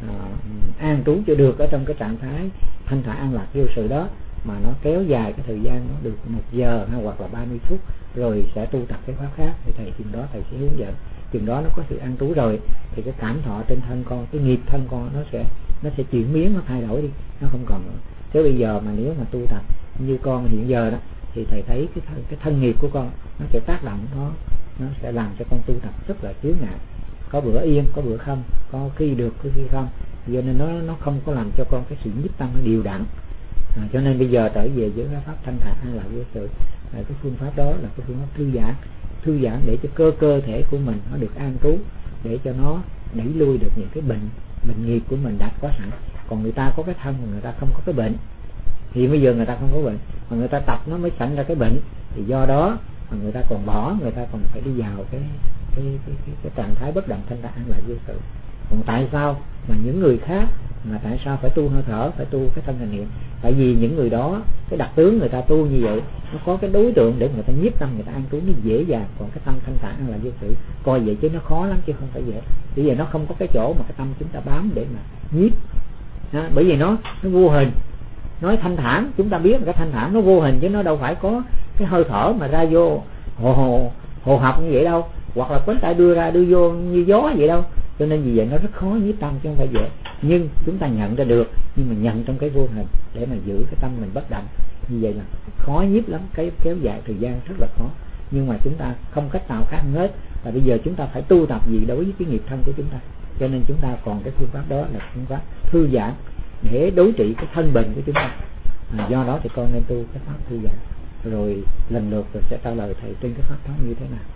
an trú cho được ở trong cái trạng thái thanh thản an lạc vô sự đó, mà nó kéo dài cái thời gian nó được 1 giờ hay hoặc là 30 phút rồi sẽ tu tập cái pháp khác. Thì thầy chừng đó thầy sẽ hướng dẫn, chừng đó nó có sự an trú rồi thì cái cảm thọ trên thân con, cái nghiệp thân con nó sẽ chuyển biến, nó thay đổi đi, nó không còn nữa. Thế bây giờ mà nếu mà tu tập như con hiện giờ đó thì thầy thấy cái thân nghiệp của con nó sẽ tác động, nó sẽ làm cho con tu tập rất là chướng ngại, có bữa yên có bữa không, có khi được có khi không, cho nên nó không có làm cho con cái sự nhiếp tâm nó đều đặn. Cho nên bây giờ trở về với cái pháp thanh thản an lạc vô sự, cái phương pháp đó là cái phương pháp thư giãn để cho cơ thể của mình nó được an trú, để cho nó đẩy lui được những cái bệnh nghiệp của mình đã có sẵn. Còn người ta có cái thân mà người ta không có cái bệnh, thì bây giờ người ta không có bệnh mà người ta tập nó mới sẵn ra cái bệnh, thì do đó mà người ta còn bỏ, người ta còn phải đi vào cái trạng thái bất động thanh thản an lạc vô sự. Còn tại sao mà những người khác mà tại sao phải tu hơi thở, phải tu cái thân hành niệm? Tại vì những người đó cái đặc tướng người ta tu như vậy, nó có cái đối tượng để người ta nhiếp tâm, người ta an trú nó dễ dàng. Còn cái tâm thanh thản an lạc vô sự coi vậy chứ nó khó lắm chứ không phải dễ. Bây giờ nó không có cái chỗ mà cái tâm chúng ta bám để mà nhiếp. Bởi vì nó vô hình. Nói thanh thản, chúng ta biết cái thanh thản nó vô hình chứ nó đâu phải có cái hơi thở mà ra vô hồ học như vậy đâu, hoặc là cánh tay đưa ra đưa vô như gió vậy đâu. Cho nên vì vậy nó rất khó nhiếp tâm chứ không phải dễ. Nhưng chúng ta nhận ra được, nhưng mà nhận trong cái vô hình để mà giữ cái tâm mình bất động. Như vậy là khó nhiếp lắm, cái kéo dài thời gian rất là khó. Nhưng mà chúng ta không cách nào khác hết. Và bây giờ chúng ta phải tu tập gì đối với cái nghiệp thân của chúng ta. Cho nên chúng ta còn cái phương pháp đó là phương pháp thư giãn để đối trị cái thân bệnh của chúng ta. Do đó thì con nên tu cái pháp thư giãn. Rồi lần lượt rồi sẽ trả lời thầy trên cái pháp đó như thế nào.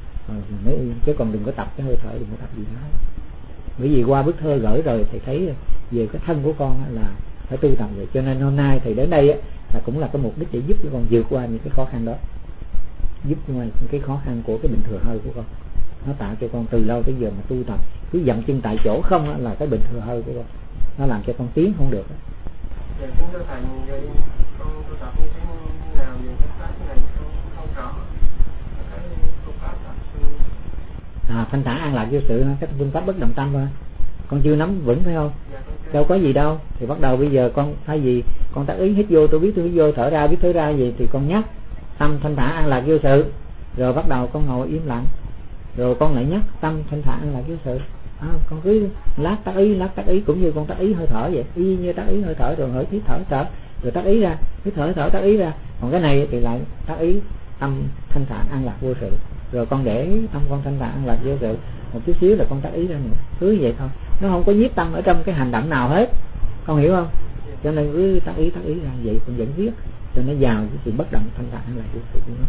Chứ còn đừng có tập cái hơi thở, đừng có tập gì đó. Bởi vì qua bức thơ gửi rồi thầy thấy về cái thân của con là phải tu tập rồi. Cho nên hôm nay thầy đến đây là cũng là cái mục đích để giúp cho con vượt qua những cái khó khăn đó, giúp qua những cái khó khăn của cái bệnh thừa hơi của con. Nó tạo cho con từ lâu tới giờ mà tu tập cứ dậm chân tại chỗ không là cái bệnh thừa hơi của con, nó làm cho con tiến không được. Kính thưa thầy, vậy con tu tập như thế nào về cái pháp này không rõ cái phương pháp tập. Thanh thản an lạc vô sự, cái phương pháp bất động tâm thôi. Con chưa nắm vững phải không? Đâu có gì đâu. Thì bắt đầu bây giờ con thay vì con tác ý hít vô, tôi biết tôi hít vô, thở ra biết thở ra gì, thì con nhắc tâm thanh thản an lạc vô sự. Rồi bắt đầu con ngồi im lặng, rồi con lại nhắc tâm thanh thản an lạc vô sự. Con cứ lát tác ý cũng như con tác ý hơi thở vậy, y như tác ý hơi thở, rồi hơi hít thở rồi tác ý ra, hít thở tác ý ra. Còn cái này thì lại tác ý tâm thanh thản an lạc vô sự. Rồi con để tâm con thanh thản an lạc vô sự, một chút xíu là con tác ý ra nữa, cứ vậy thôi. Nó không có nhiếp tâm ở trong cái hành động nào hết, con hiểu không? Cho nên cứ tác ý ra vậy, con vẫn viết cho nó vào cái sự bất động thanh thản an lạc vô sự của nó.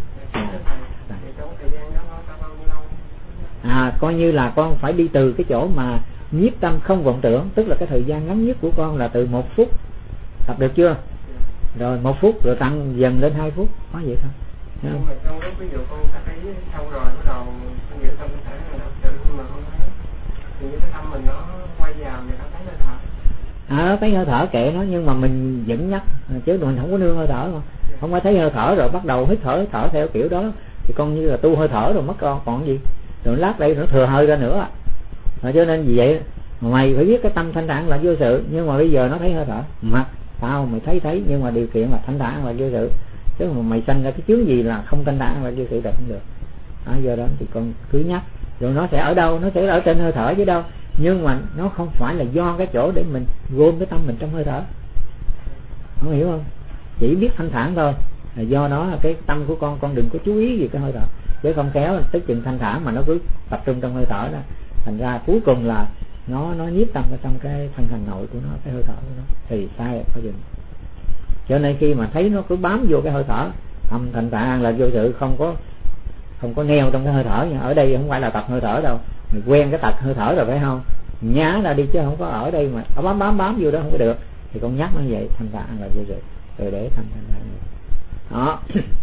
Coi như là con phải đi từ cái chỗ mà nhiếp tâm không vọng tưởng, tức là cái thời gian ngắn nhất của con là từ 1 phút, tập được chưa? Rồi 1 phút rồi tăng dần lên 2 phút, có vậy thôi. Nhưng mà trong lúc ví dụ con tác ý xong rồi bắt đầu con giữ tâm thể là tự, nhưng mà con thấy thì cái tâm mình nó quay vào người ta thấy hơi thở. Thấy hơi thở kệ nó, nhưng mà mình vẫn nhắc chứ mình không có nương hơi thở không. Không phải thấy hơi thở rồi bắt đầu hít thở theo kiểu đó thì con như là tu hơi thở rồi mất con còn gì. Rồi lát đây nó thừa hơi ra nữa. Cho nên vì vậy mày phải biết cái tâm thanh thản là vô sự, nhưng mà bây giờ nó thấy hơi thở mà tao mày thấy nhưng mà điều kiện là thanh thản là vô sự, chứ mà mày sanh ra cái chướng gì là không thanh thản là vô sự được không được. Do đó thì con cứ nhắc, rồi nó sẽ ở đâu, nó sẽ ở trên hơi thở chứ đâu, nhưng mà nó không phải là do cái chỗ để mình gom cái tâm mình trong hơi thở, không hiểu không? Chỉ biết thanh thản thôi. Do đó là cái tâm của con đừng có chú ý gì cái hơi thở, chứ không kéo tới chừng thanh thản mà nó cứ tập trung trong hơi thở đó, thành ra cuối cùng là nó nhiếp tâm ở trong cái thân hành nội của nó, cái hơi thở của nó thì sai có dừng. Cho nên khi mà thấy nó cứ bám vô cái hơi thở, âm thanh tạng là vô sự, không có neo trong cái hơi thở nha. Ở đây không phải là tập hơi thở đâu, mày quen cái tập hơi thở rồi phải không, nhá ra đi chứ không có ở đây mà nó bám vô đó không có được. Thì con nhắc nó vậy, thanh tạng là vô sự, rồi để thanh tạng đó.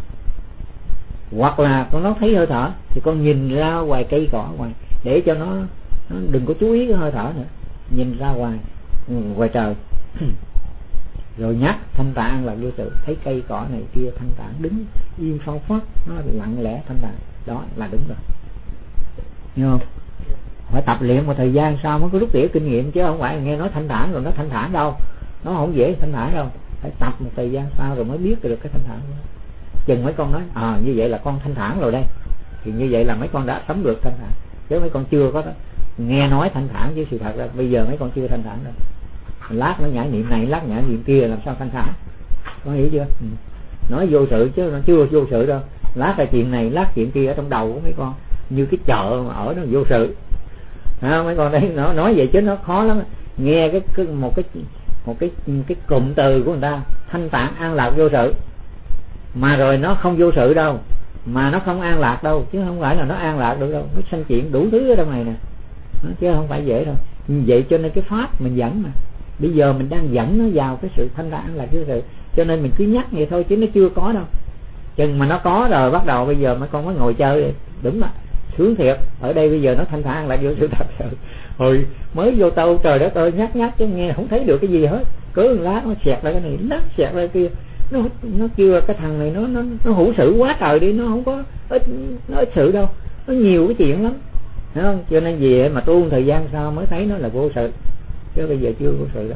Hoặc là con nó thấy hơi thở thì con nhìn ra ngoài cây cỏ ngoài, để cho nó đừng có chú ý cái hơi thở nữa, nhìn ra ngoài trời rồi nhắc thanh tạng là vô sự, thấy cây cỏ này kia thanh tạng đứng im phao phất, nó lặng lẽ thanh tạng, đó là đúng rồi, hiểu không? Phải tập luyện một thời gian sau mới có rút tỉa kinh nghiệm, chứ không phải nghe nói thanh thản rồi nó thanh thản đâu, nó không dễ thanh thản đâu. Phải tập một thời gian sau rồi mới biết được cái thanh thản đó. Chừng mấy con nói như vậy là con thanh thản rồi đây, thì như vậy là mấy con đã sống được thanh thản, chứ mấy con chưa có đó. Nghe nói thanh thản chứ sự thật là bây giờ mấy con chưa thanh thản đâu. Lát nó nhảy niệm này, lát nhảy niệm kia, làm sao thanh thản, có hiểu chưa? Nói vô sự chứ nó chưa vô sự đâu. Lát là chuyện này, lát chuyện kia ở trong đầu của mấy con như cái chợ mà ở nó vô sự. Mấy con đấy nó nói vậy chứ nó khó lắm. Nghe một cái cụm từ của người ta thanh tạng an lạc vô sự, mà rồi nó không vô sự đâu, mà nó không an lạc đâu, chứ không phải là nó an lạc được đâu. Nó sanh chuyện đủ thứ ở trong này nè, chứ không phải dễ đâu. Vậy cho nên cái pháp mình dẫn mà, bây giờ mình đang dẫn nó vào cái sự thanh tạng an lạc vô sự, cho nên mình cứ nhắc vậy thôi chứ nó chưa có đâu. Chừng mà nó có rồi bắt đầu bây giờ mấy con mới ngồi chơi. Đúng rồi, sướng thiệt. Ở đây bây giờ nó thanh thản lại vô sự thật sự. Hồi mới vô tâu trời đất ơi, nhát chứ nghe không thấy được cái gì hết, cớ lát nó xẹt lại cái này, lát xẹt lại kia. Nó kêu cái thằng này nó hữu sự quá trời đi, nó không có ít sự đâu, nó nhiều cái chuyện lắm, hiểu không? Cho nên về mà tu thời gian sau mới thấy nó là vô sự, chứ bây giờ chưa vô sự đâu.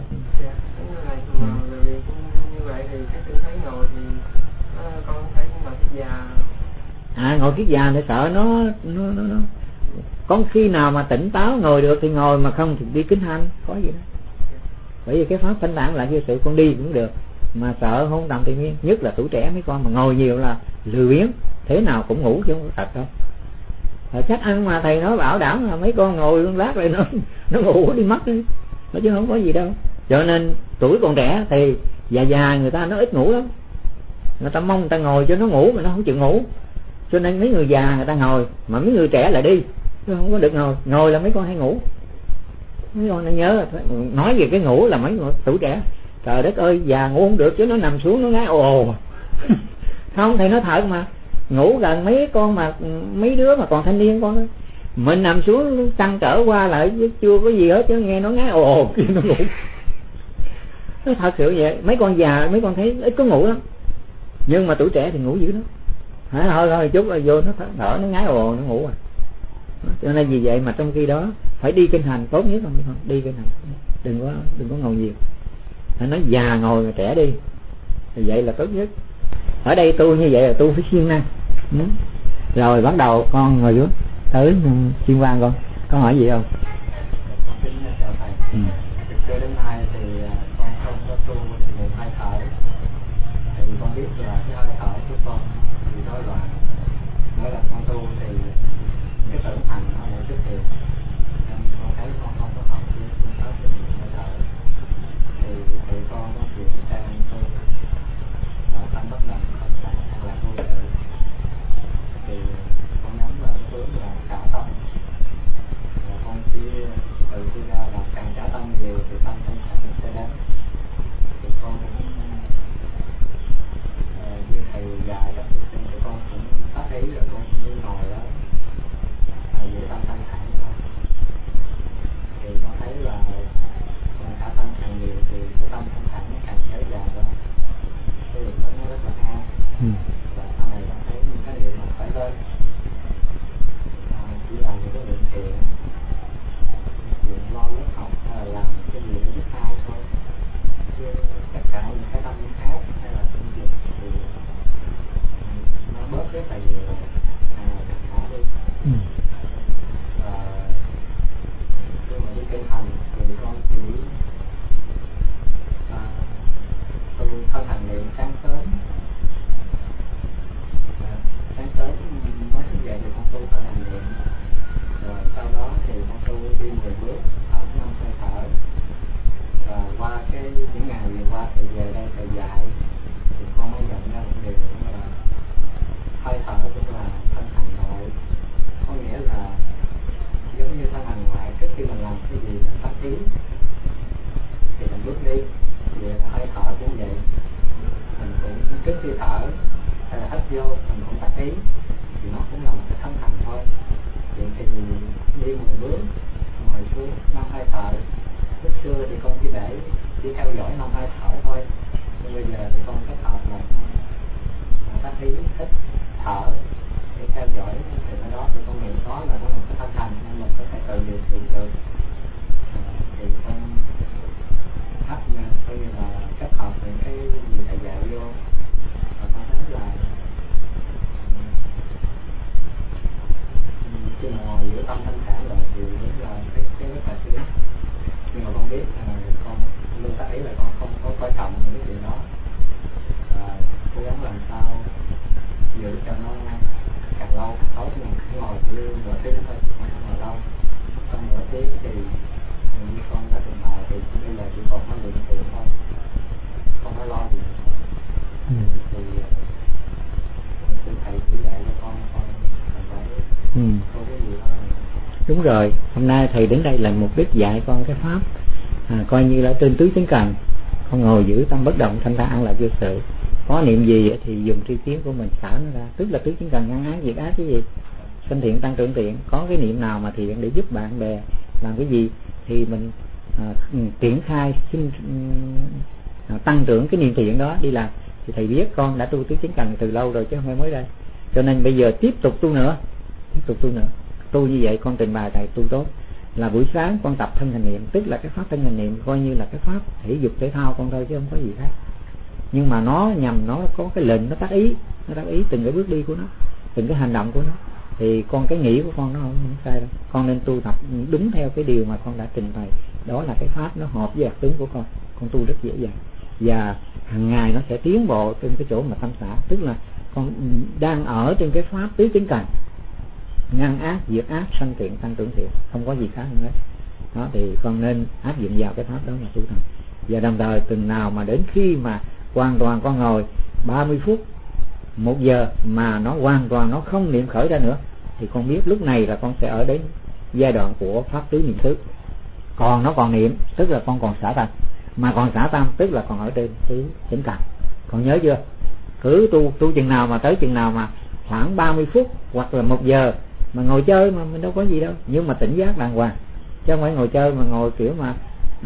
Như vậy thì các tôi thấy ngồi thì con thấy ngồi kiết già. Ngồi kiết già thì sợ nó có khi nào mà tỉnh táo ngồi được thì ngồi, mà không thì đi kinh hành, có gì đâu. Bởi vì cái pháp thanh tạng là vô sự, con đi cũng được, mà sợ hôn đồng tự nhiên, nhất là tuổi trẻ mấy con mà ngồi nhiều là lười biếng, thế nào cũng ngủ chứ không có thật đâu. Chắc ăn mà thầy nói bảo đảm là mấy con ngồi lát rồi nó ngủ đi mất đi, chứ không có gì đâu. Cho nên tuổi còn trẻ thì già người ta nó ít ngủ lắm, người ta mong người ta ngồi cho nó ngủ mà nó không chịu ngủ, cho nên mấy người già người ta ngồi, mà mấy người trẻ lại đi, chứ không có được ngồi là mấy con hay ngủ. Mấy con nên nhớ, nói về cái ngủ là mấy người tuổi trẻ, trời đất ơi, già ngủ không được chứ nó nằm xuống nó ngái ồ không, thầy nói thật mà, ngủ gần mấy con mà mấy đứa mà còn thanh niên con đó, mình nằm xuống trăn trở qua lại chưa có gì hết chứ nghe nó ngái ồ kia nó ngủ. Nó thật sự vậy. Mấy con già mấy con thấy ít có ngủ lắm, nhưng mà tuổi trẻ thì ngủ dữ lắm. Thôi chút rồi vô nó thở nó ngái ồ nó ngủ rồi. Cho nên vì vậy mà trong khi đó phải đi kinh hành tốt nhất, không đi kinh hành, đừng có ngồi nhiều. Phải nói già ngồi mà trẻ đi, thì vậy là tốt nhất. Ở đây tu như vậy là tu phải siêng năng. Rồi bắt đầu con ngồi xuống tới chuyên quan con hỏi gì không? Con kính chào thầy. Thực tế đến nay thì con không có tu một hơi thở, thì con biết là cái hơi thở của con thì rối loạn. Mỗi lần con tu thì cái tưởng thành nó lại xuất hiện, nên con thấy con không có học với phương pháp về hơi thở. Thì con có chuyển sang tu tâm bất động thanh thản an lạc vô sự. Thì con nhắm vào cái hướng là xả tâm, và con chỉ tự đi ra là càng xả tâm nhiều thì tâm thanh thản sẽ đến. Thì con cũng như thầy dạy đó, thì con cũng tác ý rồi con cũng đi ngồi đó giữ tâm thanh thản thôi. Thì con thấy là con xả tâm càng nhiều thì cái tâm thanh thản nó càng kéo dài ra, cái việc đó nó rất là an. Và sau này con thấy những cái niệm mà phải lên chỉ là những cái niệm thiện, niệm lo lớp học hay là làm cái gì để giúp ai thôi, chứ tất cả những cái tâm khác hay là công việc thì nó bớt rất là nhiều, khá đi. Và khi mà đi kinh hành thì con chỉ tu thân hành niệm sáng sớm mới thức dậy thì con tu thân hành niệm, rồi sau đó thì con tu đi 10 bước thở 5 hơi thở. Và qua những ngày vừa qua thì về đây thầy dạy thì con mới nhận ra một điều là hơi thở cũng là thân hành nội, có nghĩa là giống như thân hành ngoại, trước khi mình làm cái gì mình tác ý thì mình bước đi, thì hơi thở cũng vậy, mình cũng trước khi thở hay là hít vô mình cũng tác ý, thì nó cũng là một cái thân hành thôi. Vậy thì đi 10 bước ngồi xuống 5 hơi thở. Lúc xưa thì con chỉ theo dõi 5 hơi thở thôi, nhưng bây giờ thì con kết hợp là tác ý hít thở để theo dõi, thì cái đó thì con nghĩ đó là có một cái thân hành nên mình có thể tự điều khiển được. Thì con coi như là kết hợp những cái gì thầy dạy vô, và con thấy là khi mà ngồi giữ tâm thanh thản rồi thì đúng là cái rất là sướng. Nhưng mà con biết con luôn tác ý là con không có coi trọng những cái chuyện đó, và cố gắng làm sao giữ cho nó càng lâu càng tốt. Nhưng cứ ngồi chỉ nửa tiếng thôi, không ngồi lâu. Trong nửa tiếng thì như con đã trình bày thì bây giờ chỉ còn có luyện thiện thôi, không phải lo gì nữa. Thì thầy chỉ dạy cho con cần phải không có gì hơn. Đúng rồi, hôm nay thầy đến đây là mục đích dạy con cái pháp coi như là trên tứ chánh cần. Con ngồi giữ tâm bất động thanh thản an lạc vô sự, có niệm gì thì dùng tri kiến của mình xả nó ra, tức là tứ chánh cần ngăn ác diệt ác cái gì. sinh thiện tăng trưởng thiện, có cái niệm nào mà thiện để giúp bạn bè làm cái gì thì mình triển khai tăng trưởng cái niềm thiện đó đi làm. Thì thầy biết con đã tu tứ chánh cần từ lâu rồi chứ không phải mới đây, cho nên bây giờ tiếp tục tu nữa. Tu như vậy con trình bày thầy tu tốt là buổi sáng con tập thân hành niệm, tức là cái pháp thân hành niệm coi như là cái pháp thể dục thể thao con thôi chứ không có gì khác. Nhưng mà nó nhằm nó có cái lệnh, nó tác ý từng cái bước đi của nó, từng cái hành động của nó. Thì con cái nghĩ của con nó không sai đâu, con nên tu tập đúng theo cái điều mà con đã trình bày. Đó là cái pháp nó hợp với đặc tướng của con tu rất dễ dàng, và hàng ngày nó sẽ tiến bộ trên cái chỗ mà tâm xả, tức là con đang ở trên cái pháp tứ chánh cần, ngăn ác diệt ác, sanh thiện tăng trưởng thiện, không có gì khác hơn hết. Đó thì con nên áp dụng vào cái pháp đó mà tu tập. Và đồng thời từng nào mà đến khi mà hoàn toàn con ngồi 30 phút 1 giờ mà nó hoàn toàn nó không niệm khởi ra nữa, thì con biết lúc này là con sẽ ở đến giai đoạn của pháp tứ niệm xứ. Còn nó còn niệm tức là con còn xả tâm, mà còn xả tâm tức là còn ở trên tứ chánh cần. Con nhớ chưa? Cứ tu chừng nào mà tới chừng nào mà khoảng 30 phút hoặc là 1 giờ mà ngồi chơi mà mình đâu có gì đâu, nhưng mà tỉnh giác đàng hoàng, chứ không phải ngồi chơi mà ngồi kiểu mà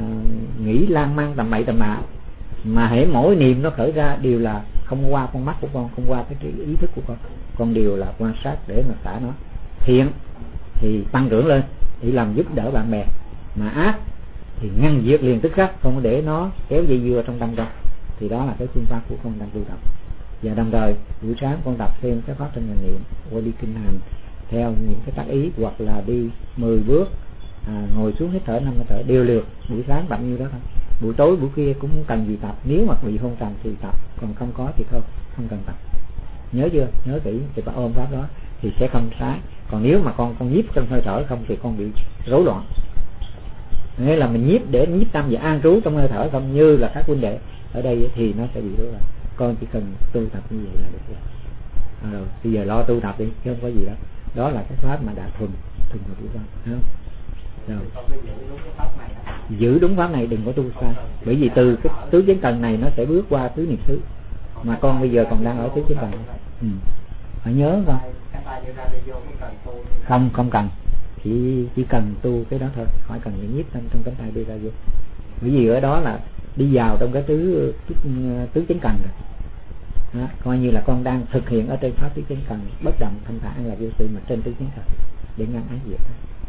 nghĩ lan man tầm bậy tầm bạ. Mà hễ mỗi niệm nó khởi ra đều là không qua con mắt của con, không qua cái ý thức của con đều là quan sát để mà xả nó. Thiện thì tăng trưởng lên để làm giúp đỡ bạn bè, mà ác thì ngăn diệt liền tức khắc, không để nó kéo dây dưa trong tâm con. Thì đó là cái phương pháp của con đang tu tập. Và đồng thời buổi sáng con tập thêm cái pháp thân hành niệm qua đi kinh hành theo những cái tác ý, hoặc là đi 10 bước, ngồi xuống hít thở 5 hơi thở đều được. Buổi sáng tập như đó thôi, buổi tối buổi kia cũng không cần gì tập. Nếu mà bị hôn trầm thì tập, còn không có thì thôi, không cần tập. Nhớ chưa? Nhớ kỹ thì phải ôm pháp đó thì sẽ không sai. Còn nếu mà con nhiếp trong hơi thở không thì con bị rối loạn. Nghĩa là mình nhiếp để nhiếp tâm và an trú trong hơi thở không, như là các huynh đệ ở đây thì nó sẽ bị rối loạn. Con chỉ cần tu tập như vậy là được rồi. Rồi bây giờ lo tu tập đi chứ không có gì đó. Đó là cái pháp mà đã thuần của con, thấy không? Rồi. Giữ đúng pháp này, đừng có tu sai. Bởi vì từ cái tứ chánh cần này nó sẽ bước qua tứ niệm xứ, mà con bây giờ còn đang ở tứ chánh cần. Phải nhớ không? Không cần, chỉ cần tu cái đó thôi, khỏi cần những nhiếp tâm trong cánh tay đưa ra vô. Bởi vì ở đó là đi vào trong cái tứ chánh cần rồi. Đó, coi như là con đang thực hiện ở trên pháp tứ chánh cần, bất động thanh thản là vô sự mà trên tứ chánh cần để ngăn ác diệt.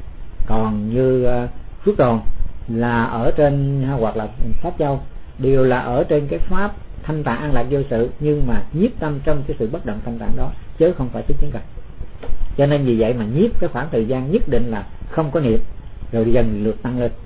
Còn như Phước Đồn là ở trên, hoặc là Pháp Châu đều là ở trên cái pháp thanh tạng an lạc vô sự, nhưng mà nhiếp tâm trong cái sự bất động thanh tạng đó, chứ không phải tứ chánh cần. Cho nên vì vậy mà nhiếp cái khoảng thời gian nhất định là không có niệm, rồi dần lượt tăng lên.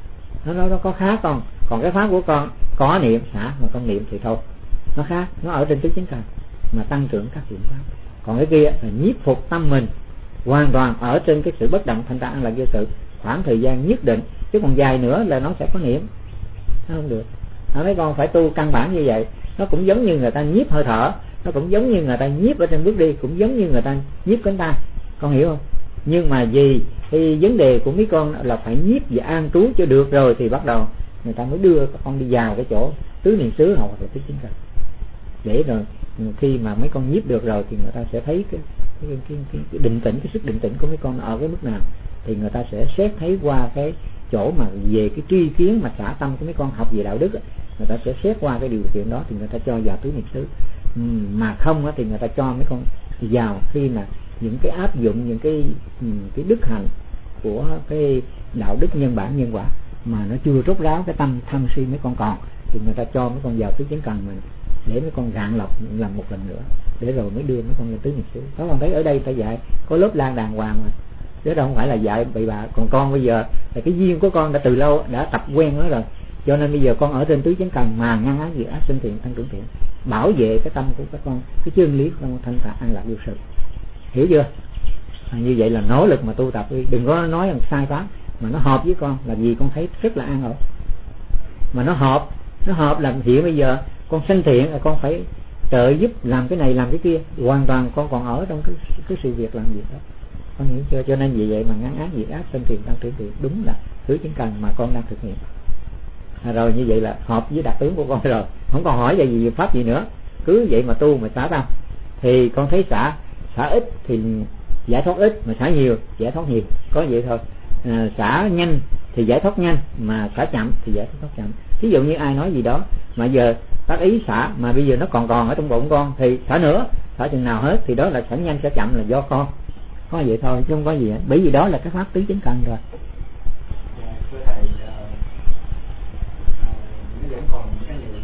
Nó có khác không? Còn cái pháp của con có niệm xả mà không niệm thì thôi, nó khác, nó ở trên tứ chánh cần mà tăng trưởng các thiện pháp. Còn cái kia là nhiếp phục tâm mình hoàn toàn ở trên cái sự bất động thanh tạng an lạc vô sự khoảng thời gian nhất định, chứ còn dài nữa là nó sẽ có niệm, nó không được. Mấy con phải tu căn bản như vậy. Nó cũng giống như người ta nhiếp hơi thở, nó cũng giống như người ta nhiếp ở trên bước đi, cũng giống như người ta nhiếp cánh tay, con hiểu không? Nhưng mà vì thì vấn đề của mấy con là phải nhiếp và an trú cho được rồi thì bắt đầu người ta mới đưa con đi vào cái chỗ tứ niệm xứ hoặc là tứ chánh cần. Để rồi khi mà mấy con nhiếp được rồi thì người ta sẽ thấy cái định tĩnh, cái sức định tĩnh của mấy con ở cái mức nào, thì người ta sẽ xét thấy qua cái chỗ mà về cái tri kiến mà xả tâm của mấy con học về đạo đức, người ta sẽ xét qua cái điều kiện đó thì người ta cho vào tứ niệm xứ. Mà không thì người ta cho mấy con vào khi mà những cái áp dụng những cái đức hạnh của cái đạo đức nhân bản nhân quả mà nó chưa rốt ráo cái tâm tham si mấy con còn, thì người ta cho mấy con vào tứ chánh cần mình để mấy con gạn lọc làm một lần nữa, để rồi mới đưa mấy con lên tứ niệm xứ. Các con thấy ở đây ta dạy có lớp lan đàng hoàng mà, chứ đâu không phải là dạy bậy bạ. Còn con bây giờ là cái duyên của con đã từ lâu đã tập quen nó rồi, cho nên bây giờ con ở trên tứ chánh cần mà ngăn ác diệt ác, sinh thiện tăng trưởng thiện, bảo vệ cái tâm của các con, cái chân lý của con thanh thản an lạc vô sự. Hiểu chưa? Như vậy là nỗ lực mà tu tập đi, đừng có nói rằng sai pháp, mà nó hợp với con là gì con thấy rất là an ổn. Mà nó hợp là hiện bây giờ con sanh thiện là con phải trợ giúp làm cái này làm cái kia, hoàn toàn con còn ở trong cái sự việc làm việc đó, con hiểu chưa? Cho nên vì vậy mà ngăn ác diệt ác, sinh thiện tăng trưởng thiện đúng là tứ chánh cần mà con đang thực hiện. Rồi như vậy là hợp với đặc tướng của con rồi, không còn hỏi về gì pháp gì nữa, cứ vậy mà tu mà xả tâm. Thì con thấy xả ít thì giải thoát ít, mà xả nhiều giải thoát nhiều, có vậy thôi. Xả nhanh thì giải thoát nhanh, mà xả chậm thì giải thoát chậm. Ví dụ như ai nói gì đó mà giờ tác ý xả mà bây giờ nó còn ở trong bụng con thì xả nữa, xả chừng nào hết thì đó là xả nhanh xả chậm là do con, có vậy thôi chứ không có gì. Bởi vì đó là cái pháp tứ chánh cần rồi. Thưa thầy, nó vẫn còn những cái niệm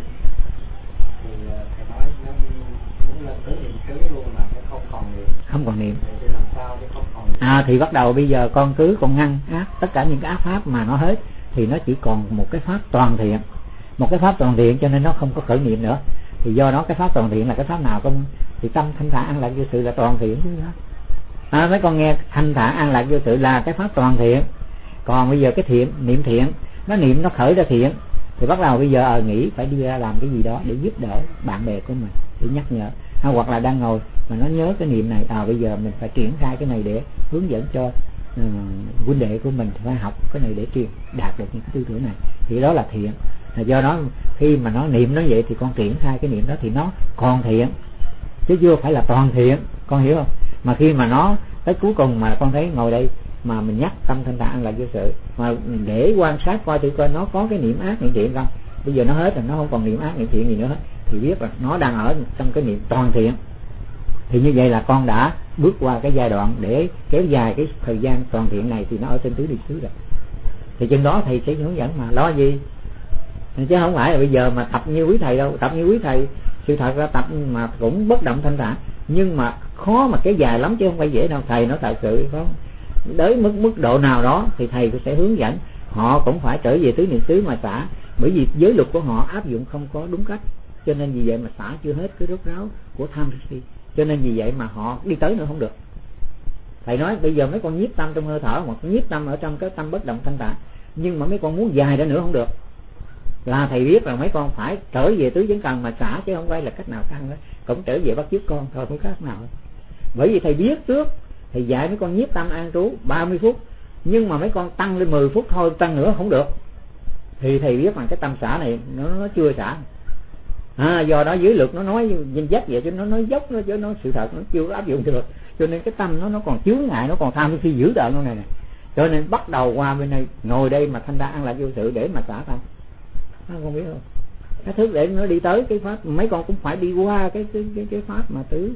thì thầy nói nó muốn lên tứ niệm xứ luôn mà cái không còn niệm thì làm sao để không còn niệm? Thì bắt đầu bây giờ con ngăn ác, tất cả những cái ác pháp mà nó hết thì nó chỉ còn một cái pháp toàn thiện, một cái pháp toàn thiện, cho nên nó không có khởi niệm nữa. Thì do đó cái pháp toàn thiện là cái pháp nào không? Thì tâm thanh thản an lạc vô sự là toàn thiện chứ đó. Mấy con nghe thanh thản an lạc vô sự là cái pháp toàn thiện. Còn bây giờ cái thiện, niệm thiện, nó niệm nó khởi ra thiện thì bắt đầu bây giờ nghĩ phải đi ra làm cái gì đó để giúp đỡ bạn bè của mình, để nhắc nhở. Hoặc là đang ngồi mà nó nhớ cái niệm này, bây giờ mình phải triển khai cái này để hướng dẫn cho huynh đệ của mình phải học cái này để đạt được những tư tưởng này, thì đó là thiện. Do đó khi mà nó niệm nó vậy thì con triển khai cái niệm đó thì nó còn thiện, chứ chưa phải là toàn thiện, con hiểu không? Mà khi mà nó tới cuối cùng mà con thấy ngồi đây mà mình nhắc tâm thanh thản là vô sự, mà để quan sát coi thử coi nó có cái niệm ác niệm thiện không. Bây giờ nó hết rồi, nó không còn niệm ác niệm thiện gì nữa hết, thì biết là nó đang ở trong cái niệm toàn thiện. Thì như vậy là con đã bước qua cái giai đoạn để kéo dài cái thời gian toàn thiện này, thì nó ở trên tứ niệm xứ rồi. Thì chừng đó thầy sẽ hướng dẫn, mà lo gì, chứ không phải là bây giờ mà tập như quý thầy đâu. Tập như quý thầy sự thật ra tập mà cũng bất động thanh thản, nhưng mà khó mà kéo dài lắm chứ không phải dễ đâu. Thầy nói thật sự có đến mức độ nào đó thì thầy sẽ hướng dẫn họ cũng phải trở về tứ niệm xứ mà xả, bởi vì giới luật của họ áp dụng không có đúng cách, cho nên vì vậy mà xả chưa hết cái rốt ráo của tham si, cho nên vì vậy mà họ đi tới nữa không được. Thầy nói bây giờ mấy con nhiếp tâm trong hơi thở, hoặc nhiếp tâm ở trong cái tâm bất động thanh thản, nhưng mà mấy con muốn dài ra nữa không được, là thầy biết là mấy con phải trở về tứ chánh cần mà xả, chứ không phải là cách nào tăng đó, cũng trở về bắt chước con thôi, không cách nào. Bởi vì thầy biết trước, thầy dạy mấy con nhiếp tâm an trú 30 phút, nhưng mà mấy con tăng lên 10 phút thôi, tăng nữa không được, thì thầy biết là cái tâm xả này nó chưa xả. Do đó giới luật nó nói danh dách vậy, chứ nó nói dốc nó, chứ nó sự thật nó chưa áp dụng được, cho nên cái tâm nó còn chướng ngại, nó còn tham khi dữ tợn con này. Cho nên bắt đầu qua bên đây, ngồi đây mà thanh ra an lạc vô sự để mà xả tâm. Không biết không, cái thức để nó đi tới cái pháp, mấy con cũng phải đi qua cái pháp mà tứ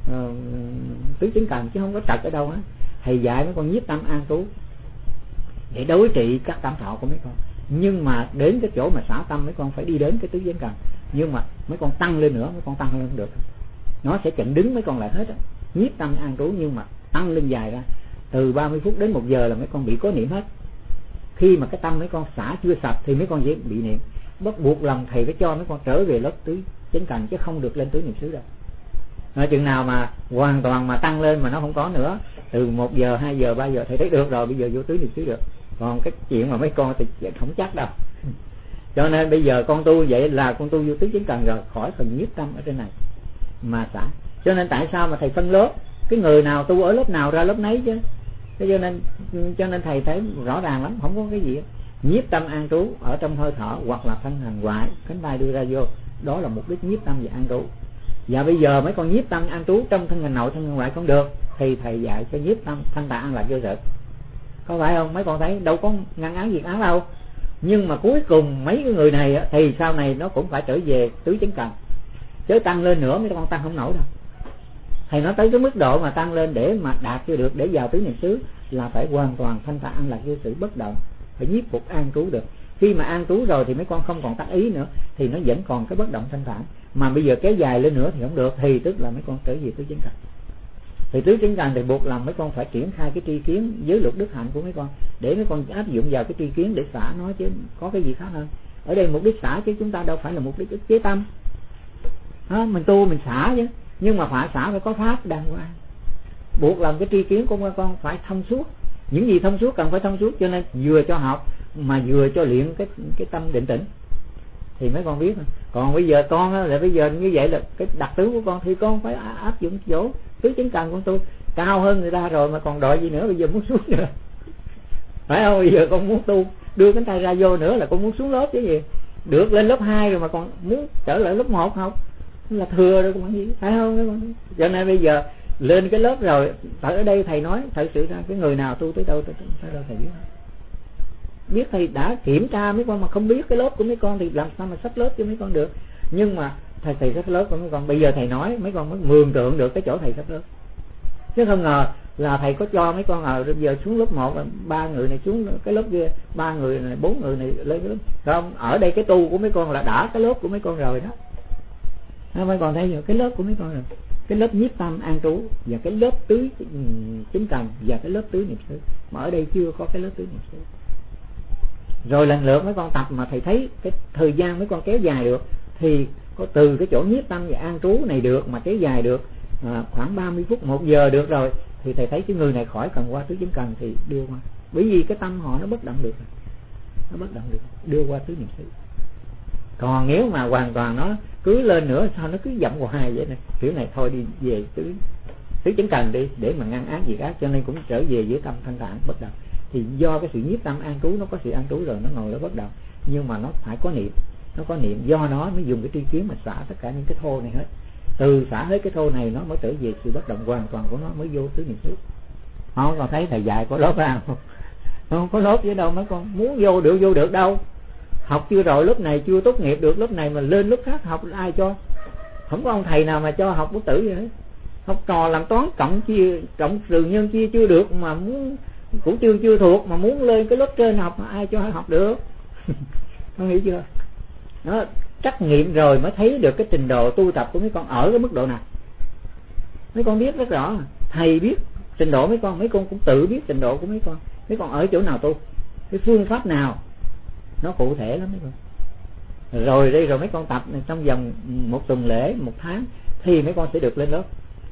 chánh cần, chứ không có trật ở đâu á. Thầy dạy mấy con nhiếp tâm an trú để đối trị các cảm thọ của mấy con, nhưng mà đến cái chỗ mà xả tâm mấy con phải đi đến cái tứ chánh cần, nhưng mà mấy con tăng lên nữa, mấy con tăng lên không được, nó sẽ chặn đứng mấy con lại hết á. Nhiếp tâm an trú nhưng mà tăng lên dài ra từ 30 phút đến 1 giờ là mấy con bị có niệm hết. Khi mà cái tâm mấy con xả chưa sạch thì mấy con dễ bị niệm, bắt buộc lòng thầy phải cho mấy con trở về lớp tứ chánh cần, chứ không được lên tứ niệm xứ đâu. Chừng nào mà hoàn toàn mà tăng lên mà nó không có nữa, từ 1 giờ 2 giờ 3 giờ thầy thấy được rồi, bây giờ vô tứ niệm xứ được. Còn cái chuyện mà mấy con thì không chắc đâu. Cho nên bây giờ con tu vậy là con tu vô tứ chánh cần rồi, khỏi phần nhiếp tâm ở trên này mà xả. Cho nên tại sao mà thầy phân lớp, cái người nào tu ở lớp nào ra lớp nấy chứ. Cho nên thầy thấy rõ ràng lắm, không có cái gì. Nhiếp tâm an trú ở trong hơi thở, hoặc là thân hành ngoại, cánh tay đưa ra vô, đó là mục đích nhiếp tâm và an trú. Và bây giờ mấy con nhiếp tâm an trú trong thân hành nội, thân hành ngoại không được, thì thầy dạy cho nhiếp tâm thanh tạng an lạc vô sự, có phải không? Mấy con thấy đâu có ngăn án diệt án đâu, nhưng mà cuối cùng mấy cái người này thì sau này nó cũng phải trở về tứ chánh cần, chứ tăng lên nữa mấy con tăng không nổi đâu. Thầy nói tới cái mức độ mà tăng lên để mà đạt cho được, để vào tứ niệm xứ là phải hoàn toàn thanh tạng an lạc vô sự bất động, phải nhiếp phục an trú được. Khi mà an trú rồi thì mấy con không còn tác ý nữa, thì nó vẫn còn cái bất động thanh thản. Mà bây giờ kéo dài lên nữa thì không được, thì tức là mấy con trở về tứ chánh cần. Thì tứ chánh cần thì buộc làm mấy con phải triển khai cái tri kiến giới luật đức hạnh của mấy con, để mấy con áp dụng vào cái tri kiến để xả nó, chứ có cái gì khác hơn. Ở đây mục đích xả, chứ chúng ta đâu phải là mục đích ức chế tâm. Mình tu mình xả chứ, nhưng mà phải xả phải có pháp đàng hoàng, buộc làm cái tri kiến của mấy con phải thông suốt. Những gì thông suốt cần phải thông suốt, cho nên vừa cho học mà vừa cho luyện cái tâm định tĩnh thì mấy con biết. Còn bây giờ con là bây giờ như vậy là cái đặc tướng của con, thì con phải áp dụng chỗ tứ chánh cần của tôi cao hơn người ta rồi, mà còn đòi gì nữa, bây giờ muốn xuống nữa, phải không? Bây giờ con muốn tu đưa cánh tay ra vô nữa là con muốn xuống lớp chứ gì, được lên lớp 2 rồi mà còn muốn trở lại lớp 1 không, là thừa rồi con gì, phải không? Cho nên bây giờ lên cái lớp rồi. Ở đây thầy nói thật sự ra cái người nào tu tới đâu thầy biết. Biết thầy đã kiểm tra mấy con mà không biết cái lớp của mấy con thì làm sao mà sắp lớp cho mấy con được. Nhưng mà thầy sắp lớp của mấy con, bây giờ thầy nói mấy con mới mường tượng được cái chỗ thầy sắp lớp. Chứ không ngờ là thầy có cho mấy con bây giờ xuống lớp 1, 3 người này xuống cái lớp kia, 3 người này, 4 người này lên cái lớp. Không, ở đây cái tu của mấy con là đã cái lớp của mấy con rồi đó. Mấy con thấy rồi, cái lớp của mấy con rồi. Cái lớp nhiếp tâm an trú và cái lớp tứ chính cần và cái lớp tứ niệm xứ. Mà ở đây chưa có cái lớp tứ niệm xứ. Rồi lần lượt mấy con tập mà thầy thấy cái thời gian mấy con kéo dài được thì có từ cái chỗ nhiếp tâm và an trú này được mà kéo dài được khoảng 30 phút 1 giờ được rồi thì thầy thấy cái người này khỏi cần qua tứ chính cần thì đưa qua. Bởi vì cái tâm họ nó bất động được, nó bất động được, đưa qua tứ niệm xứ. Còn nếu mà hoàn toàn nó cứ lên nữa sao nó cứ dậm hoài vậy này, kiểu này thôi đi về tứ chính cần đi để mà ngăn ác diệt ác, cho nên cũng trở về với tâm thanh thản bất động. Thì do cái sự nhiếp tâm an trú, nó có sự an trú rồi nó ngồi nó bất động, nhưng mà nó phải có niệm, nó có niệm, do nó mới dùng cái tri kiến mà xả tất cả những cái thô này hết. Từ xả hết cái thô này nó mới trở về sự bất động hoàn toàn của nó, mới vô tứ niệm xứ. Không còn thấy thầy dạy có lớp ra không có lớp với đâu mấy con muốn vô được đâu. Học chưa rồi, lớp này chưa tốt nghiệp được, lớp này mà lên lớp khác học ai cho? Không có ông thầy nào mà cho học bất tử vậy hết. Học trò làm toán cộng trừ nhân chia chưa được mà muốn cũng chưa thuộc mà muốn lên cái lớp trên học mà ai cho học được. Con hiểu chưa? Nó trắc nghiệm rồi mới thấy được cái trình độ tu tập của mấy con ở cái mức độ nào. Mấy con biết rất rõ, thầy biết trình độ mấy con cũng tự biết trình độ của mấy con ở chỗ nào tu, cái phương pháp nào nó cụ thể lắm mấy con. Rồi đây rồi mấy con tập này trong vòng 1 tuần lễ, 1 tháng thì mấy con sẽ được lên lớp.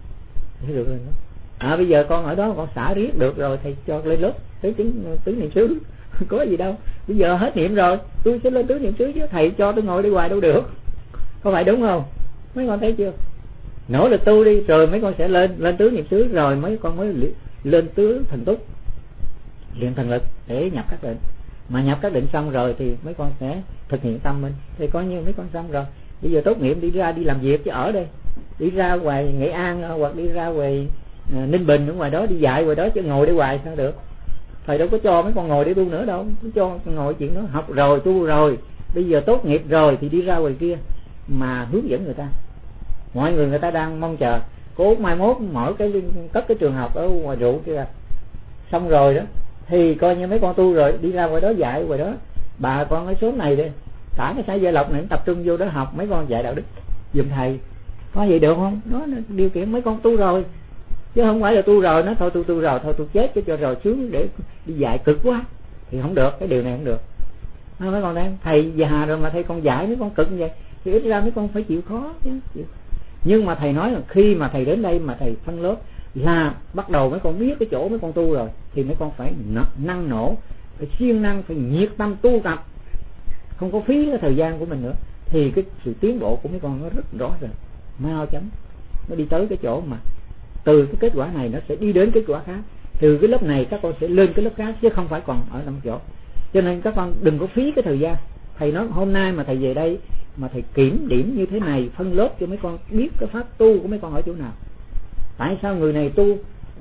Bây giờ con ở đó con xả riết được rồi thầy cho lên lớp tứ niệm xứ. Có gì đâu, bây giờ hết niệm rồi tôi sẽ lên tứ niệm xứ chứ thầy cho tôi ngồi đi hoài đâu được, có phải đúng không? Mấy con thấy chưa? Nỗ lực tu đi rồi mấy con sẽ lên tứ niệm xứ, rồi mấy con mới lên tứ thần túc, luyện thần lực để nhập các định. Mà nhập các định xong rồi thì mấy con sẽ thực hiện tâm mình. Thì coi như mấy con xong rồi, bây giờ tốt nghiệp đi ra đi làm việc chứ ở đây, đi ra ngoài Nghệ An hoặc đi ra ngoài Ninh Bình ở ngoài đó đi dạy ngoài đó chứ ngồi để hoài sao được. Thầy đâu có cho mấy con ngồi để tu nữa đâu, không cho ngồi chuyện đó. Học rồi tu rồi, bây giờ tốt nghiệp rồi thì đi ra ngoài kia mà hướng dẫn người ta. Mọi người ta đang mong chờ cố mai mốt mở cất cái trường học ở ngoài ruộng kia xong rồi đó thì coi như mấy con tu rồi đi ra ngoài đó dạy ngoài đó. Bà con ở số này đi, cả cái xã Gia Lộc này tập trung vô đó học, mấy con dạy đạo đức giùm thầy, có vậy được không? Đó là điều kiện mấy con tu rồi, chứ không phải là tu rồi nó thôi tôi tu rồi thôi tôi chết cái cho rồi sướng để đi dạy cực quá thì không được. Cái điều này không được. Mấy con đang thầy già rồi mà thầy con dạy mấy con cực như vậy thì ít ra mấy con phải chịu khó chứ. Nhưng mà thầy nói là khi mà thầy đến đây mà thầy phân lớp là bắt đầu mấy con biết cái chỗ mấy con tu rồi thì mấy con phải năng nổ, phải siêng năng, phải nhiệt tâm tu tập, không có phí cái thời gian của mình nữa, thì cái sự tiến bộ của mấy con nó rất rõ rệt, mau chóng nó đi tới cái chỗ mà từ cái kết quả này nó sẽ đi đến kết quả khác. Từ cái lớp này các con sẽ lên cái lớp khác chứ không phải còn ở 5 chỗ. Cho nên các con đừng có phí cái thời gian. Thầy nói hôm nay mà thầy về đây mà thầy kiểm điểm như thế này, phân lớp cho mấy con biết cái pháp tu của mấy con ở chỗ nào. Tại sao người này tu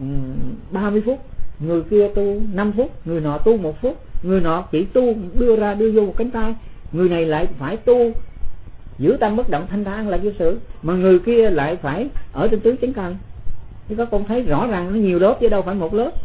30 phút, người kia tu 5 phút, người nọ tu 1 phút, người nọ chỉ tu đưa vô một cánh tay, người này lại phải tu giữ tâm bất động thanh thản là vô sự, mà người kia lại phải ở trên tứ chánh cần. Thì các con thấy rõ ràng nó nhiều lớp chứ đâu phải một lớp.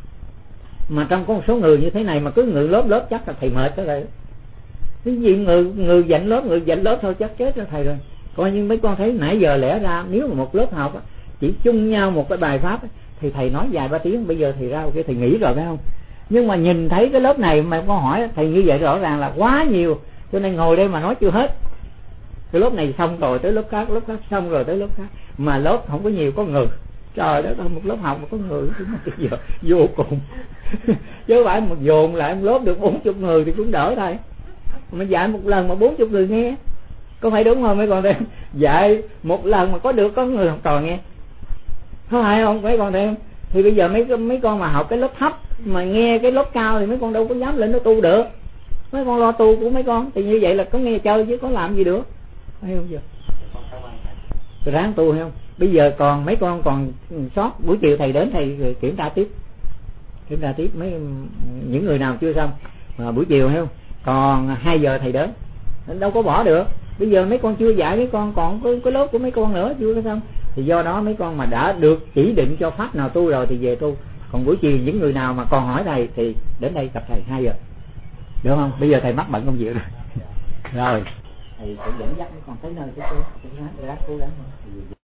Mà trong có một số người như thế này mà cứ ngự lớp chắc là thầy mệt đó rồi. Cái gì người dạy lớp thôi chắc chết cho thầy rồi. Coi như mấy con thấy nãy giờ lẽ ra nếu mà một lớp học chỉ chung nhau một cái bài pháp thì thầy nói vài 3 tiếng, bây giờ thầy ra cái thầy nghỉ rồi phải không? Nhưng mà nhìn thấy cái lớp này mà con hỏi thầy như vậy rõ ràng là quá nhiều, cho nên ngồi đây mà nói chưa hết. Cái lớp này xong rồi tới lớp khác xong rồi tới lớp khác, mà lớp không có nhiều, có người. Trời đất ơi, một lớp học mà có người thì giờ vô cùng. Chứ không phải một dồn lại một lớp được 40 người thì cũng đỡ thôi. Mà dạy một lần mà 40 người nghe, có phải đúng không mấy con em? Dạy một lần mà có người học trò nghe, có phải không mấy con em? Thì bây giờ mấy con mà học cái lớp thấp mà nghe cái lớp cao thì mấy con đâu có dám lên nó tu được. Mấy con lo tu của mấy con thì như vậy là có nghe chơi chứ có làm gì được, thấy không giờ? ráng tu hay không. Bây giờ còn mấy con còn sót, buổi chiều thầy đến thầy kiểm tra tiếp mấy những người nào chưa xong mà buổi chiều hay không, còn 2 giờ thầy đến, đâu có bỏ được. Bây giờ mấy con chưa dạy, mấy con còn có lớp của mấy con nữa chưa có xong, thì do đó mấy con mà đã được chỉ định cho pháp nào tu rồi thì về tu. Còn buổi chiều những người nào mà còn hỏi thầy thì đến đây gặp thầy 2 giờ, được không? Bây giờ thầy mắc bận công việc rồi. Rồi thầy sẽ dẫn dắt mấy con tới nơi tới cố gắng